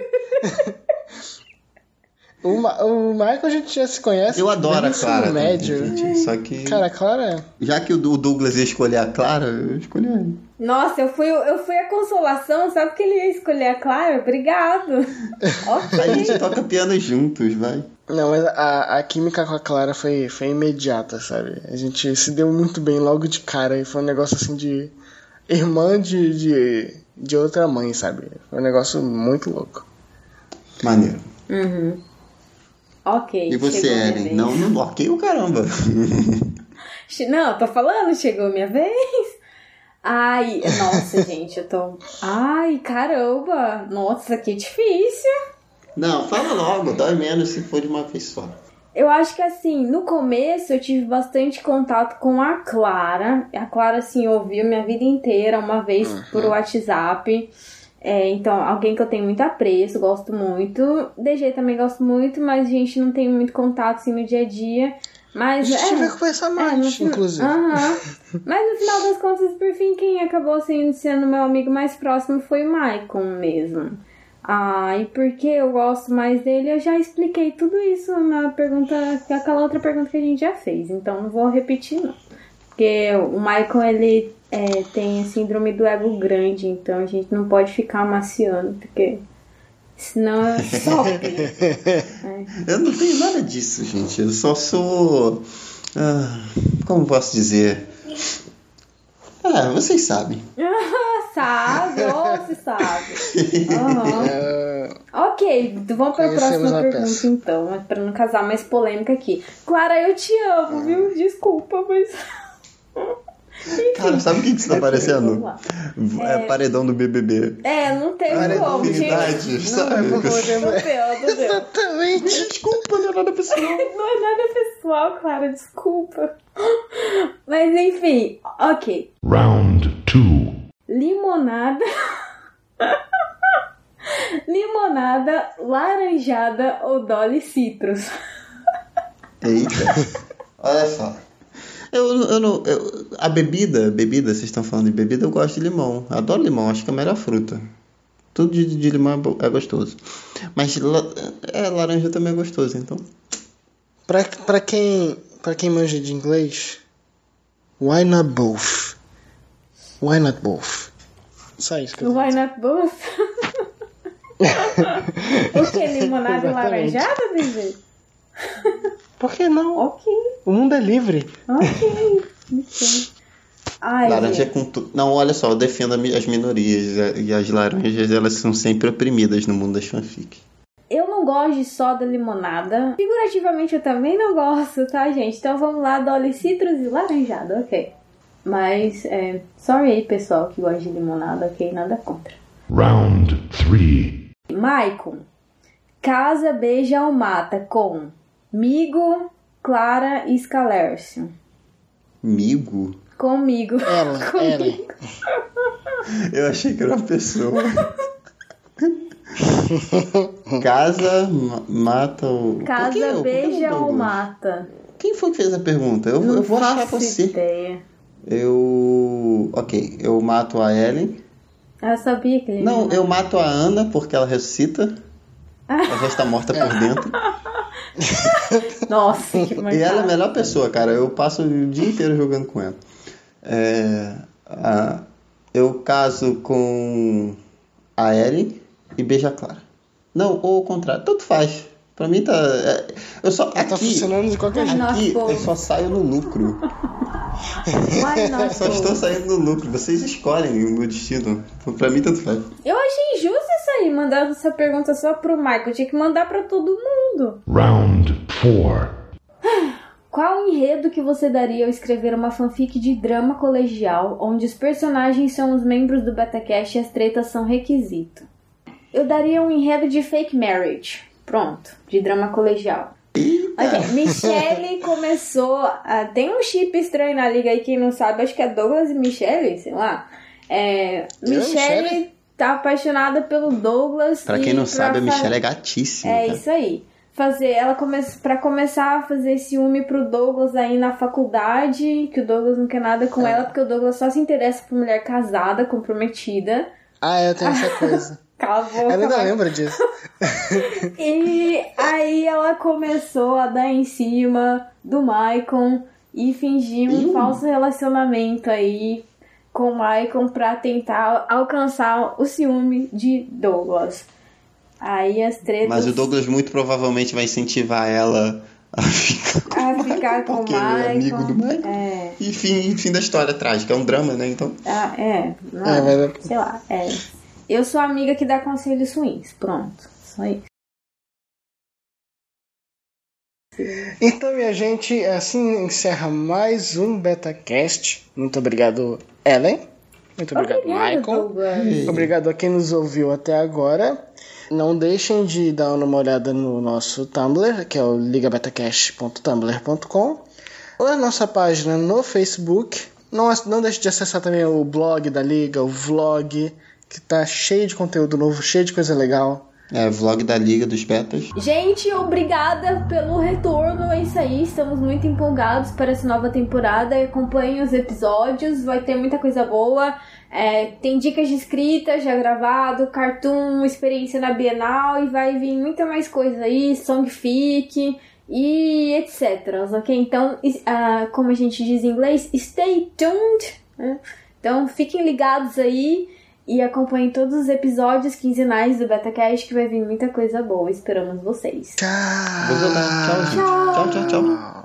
O Michael a gente já se conhece. Eu adoro a Clara. Médio. Gente, só que... Cara, a Clara... Já que o Douglas ia escolher a Clara, eu escolhi a ele. Nossa, eu fui a consolação. Sabe que ele ia escolher a Clara? Obrigado. Okay. A gente toca piano juntos, vai. Não, mas a química com a Clara foi imediata, sabe? A gente se deu muito bem logo de cara. E foi um negócio assim de... Irmã de outra mãe, sabe? Foi um negócio muito louco. Maneiro. Ok. E você, Ellen? Não, ok o caramba. Não, tô falando, chegou minha vez. Ai, nossa, gente, eu tô... Ai, caramba. Nossa, que difícil. Não, fala logo, dói menos se for de uma vez só. Eu acho que assim, no começo eu tive bastante contato com a Clara. A Clara, assim, ouviu minha vida inteira, uma vez por WhatsApp. Então, alguém que eu tenho muito apreço, gosto muito. DG também gosto muito, mas a gente não tem muito contato assim no dia a dia. Mas a gente vai conversar mais, inclusive. Mas no final das contas, por fim, quem acabou sendo meu amigo mais próximo foi o Maicon mesmo. E porque eu gosto mais dele, eu já expliquei tudo isso na pergunta, aquela outra pergunta que a gente já fez. Então não vou repetir não. Porque o Maicon, ele tem a síndrome do ego grande, então a gente não pode ficar amaciando, porque senão eu sofre. Eu não tenho nada disso, gente. Eu só sou... como posso dizer? Vocês sabem. Sabe, você sabe. Ok, vamos para a próxima pergunta então, para não causar mais polêmica aqui. Clara, eu te amo, viu? Desculpa, mas... Cara, sabe o que você tá parecendo? Paredão do BBB. Não tem como, gente. Sabe? Não deu. Exatamente. Desculpa, não é nada pessoal. Não é nada pessoal, Clara, desculpa. Mas enfim, ok. Round 2. Limonada, laranjada ou Dolly Citrus? Eita, olha só. A bebida, vocês estão falando de bebida, eu gosto de limão. Adoro limão, acho que é a melhor fruta. Tudo de limão é gostoso. Mas laranja também é gostoso, então. Pra quem manja de inglês, why not both? Why not both? Só isso que eu Why not both? O que? Limonada e laranjada, bebê? Por que não? Ok. O mundo é livre. Ok. Laranja com tudo. Não, olha só, eu defendo as minorias. E as laranjas, elas são sempre oprimidas no mundo das fanfics. Eu não gosto de soda limonada. Figurativamente eu também não gosto, tá, gente? Então vamos lá, Dolly Citrus e laranjada, ok. Mas, sorry aí, pessoal que gosta de limonada, ok? Nada contra. Round 3. Maicon, casa, beija ou mata com Migo, Clara e Scalércio. Migo? Comigo. Ela. Eu achei que era uma pessoa. Casa, mata ou... Casa, beija ou mata? Quem foi que fez a pergunta? Eu vou achar você. Ideia. Ok, eu mato a Ellen. Eu sabia que ele... Não, eu mato a Ana porque ela ressuscita. Ela já está morta por dentro. Nossa, que mancada. E ela é a melhor pessoa, cara. Eu passo o dia inteiro jogando com ela. Eu caso com a Ellen e beijo a Clara. Não, ou ao contrário. Tanto faz. Pra mim tá... eu só... Tá funcionando de qualquer jeito. Aqui eu só saio no lucro. Eu só estou saindo no lucro. Vocês escolhem o meu destino. Pra mim, tanto faz. Eu achei injusto isso aí, mandar essa pergunta só pro Michael. Tinha que mandar pra todo mundo. Round 4. Qual enredo que você daria ao escrever uma fanfic de drama colegial, onde os personagens são os membros do BetaCast e as tretas são requisito? Eu daria um enredo de fake marriage. Pronto, de drama colegial. Ok, Michelle começou. Tem um chip estranho na liga aí, quem não sabe, acho que é Douglas e Michelle, sei lá. Michelle tá apaixonada pelo Douglas. Pra quem não sabe, a Michelle é gatíssima. É, cara. Isso aí. Pra começar a fazer ciúme pro Douglas aí na faculdade, que o Douglas não quer nada com ela, porque o Douglas só se interessa por mulher casada, comprometida. Eu tenho essa coisa. Cala a boca. Eu ainda lembro disso. E aí ela começou a dar em cima do Maicon e fingir um falso relacionamento aí com o Maicon pra tentar alcançar o ciúme de Douglas. Aí as tretas... Mas o Douglas muito provavelmente vai incentivar ela a ficar com o Maicon. Ele é amigo do Maicon. E fim da história trágica. É um drama, né? Então... Sei lá, Eu sou a amiga que dá conselhos ruins. Pronto, só isso. Então, minha gente, assim encerra mais um BetaCast. Muito obrigado, Ellen. Muito obrigado, Michael. Obrigado a quem nos ouviu até agora. Não deixem de dar uma olhada no nosso Tumblr, que é o ligabetacast.tumblr.com, ou a nossa página no Facebook. Não deixe de acessar também o blog da Liga, o vlog, que tá cheio de conteúdo novo, cheio de coisa legal. Vlog da Liga dos Betas. Gente, obrigada pelo retorno. É isso aí, estamos muito empolgados para essa nova temporada. Acompanhem os episódios, vai ter muita coisa boa. Tem dicas de escrita já gravado, cartoon, experiência na Bienal, e vai vir muita mais coisa aí, songfic e etc. Ok? Então, como a gente diz em inglês, stay tuned. Então, fiquem ligados aí. E acompanhem todos os episódios quinzenais do BetaCast, que vai vir muita coisa boa. Esperamos vocês. Tchau. Vou jogar. Tchau, gente. Tchau.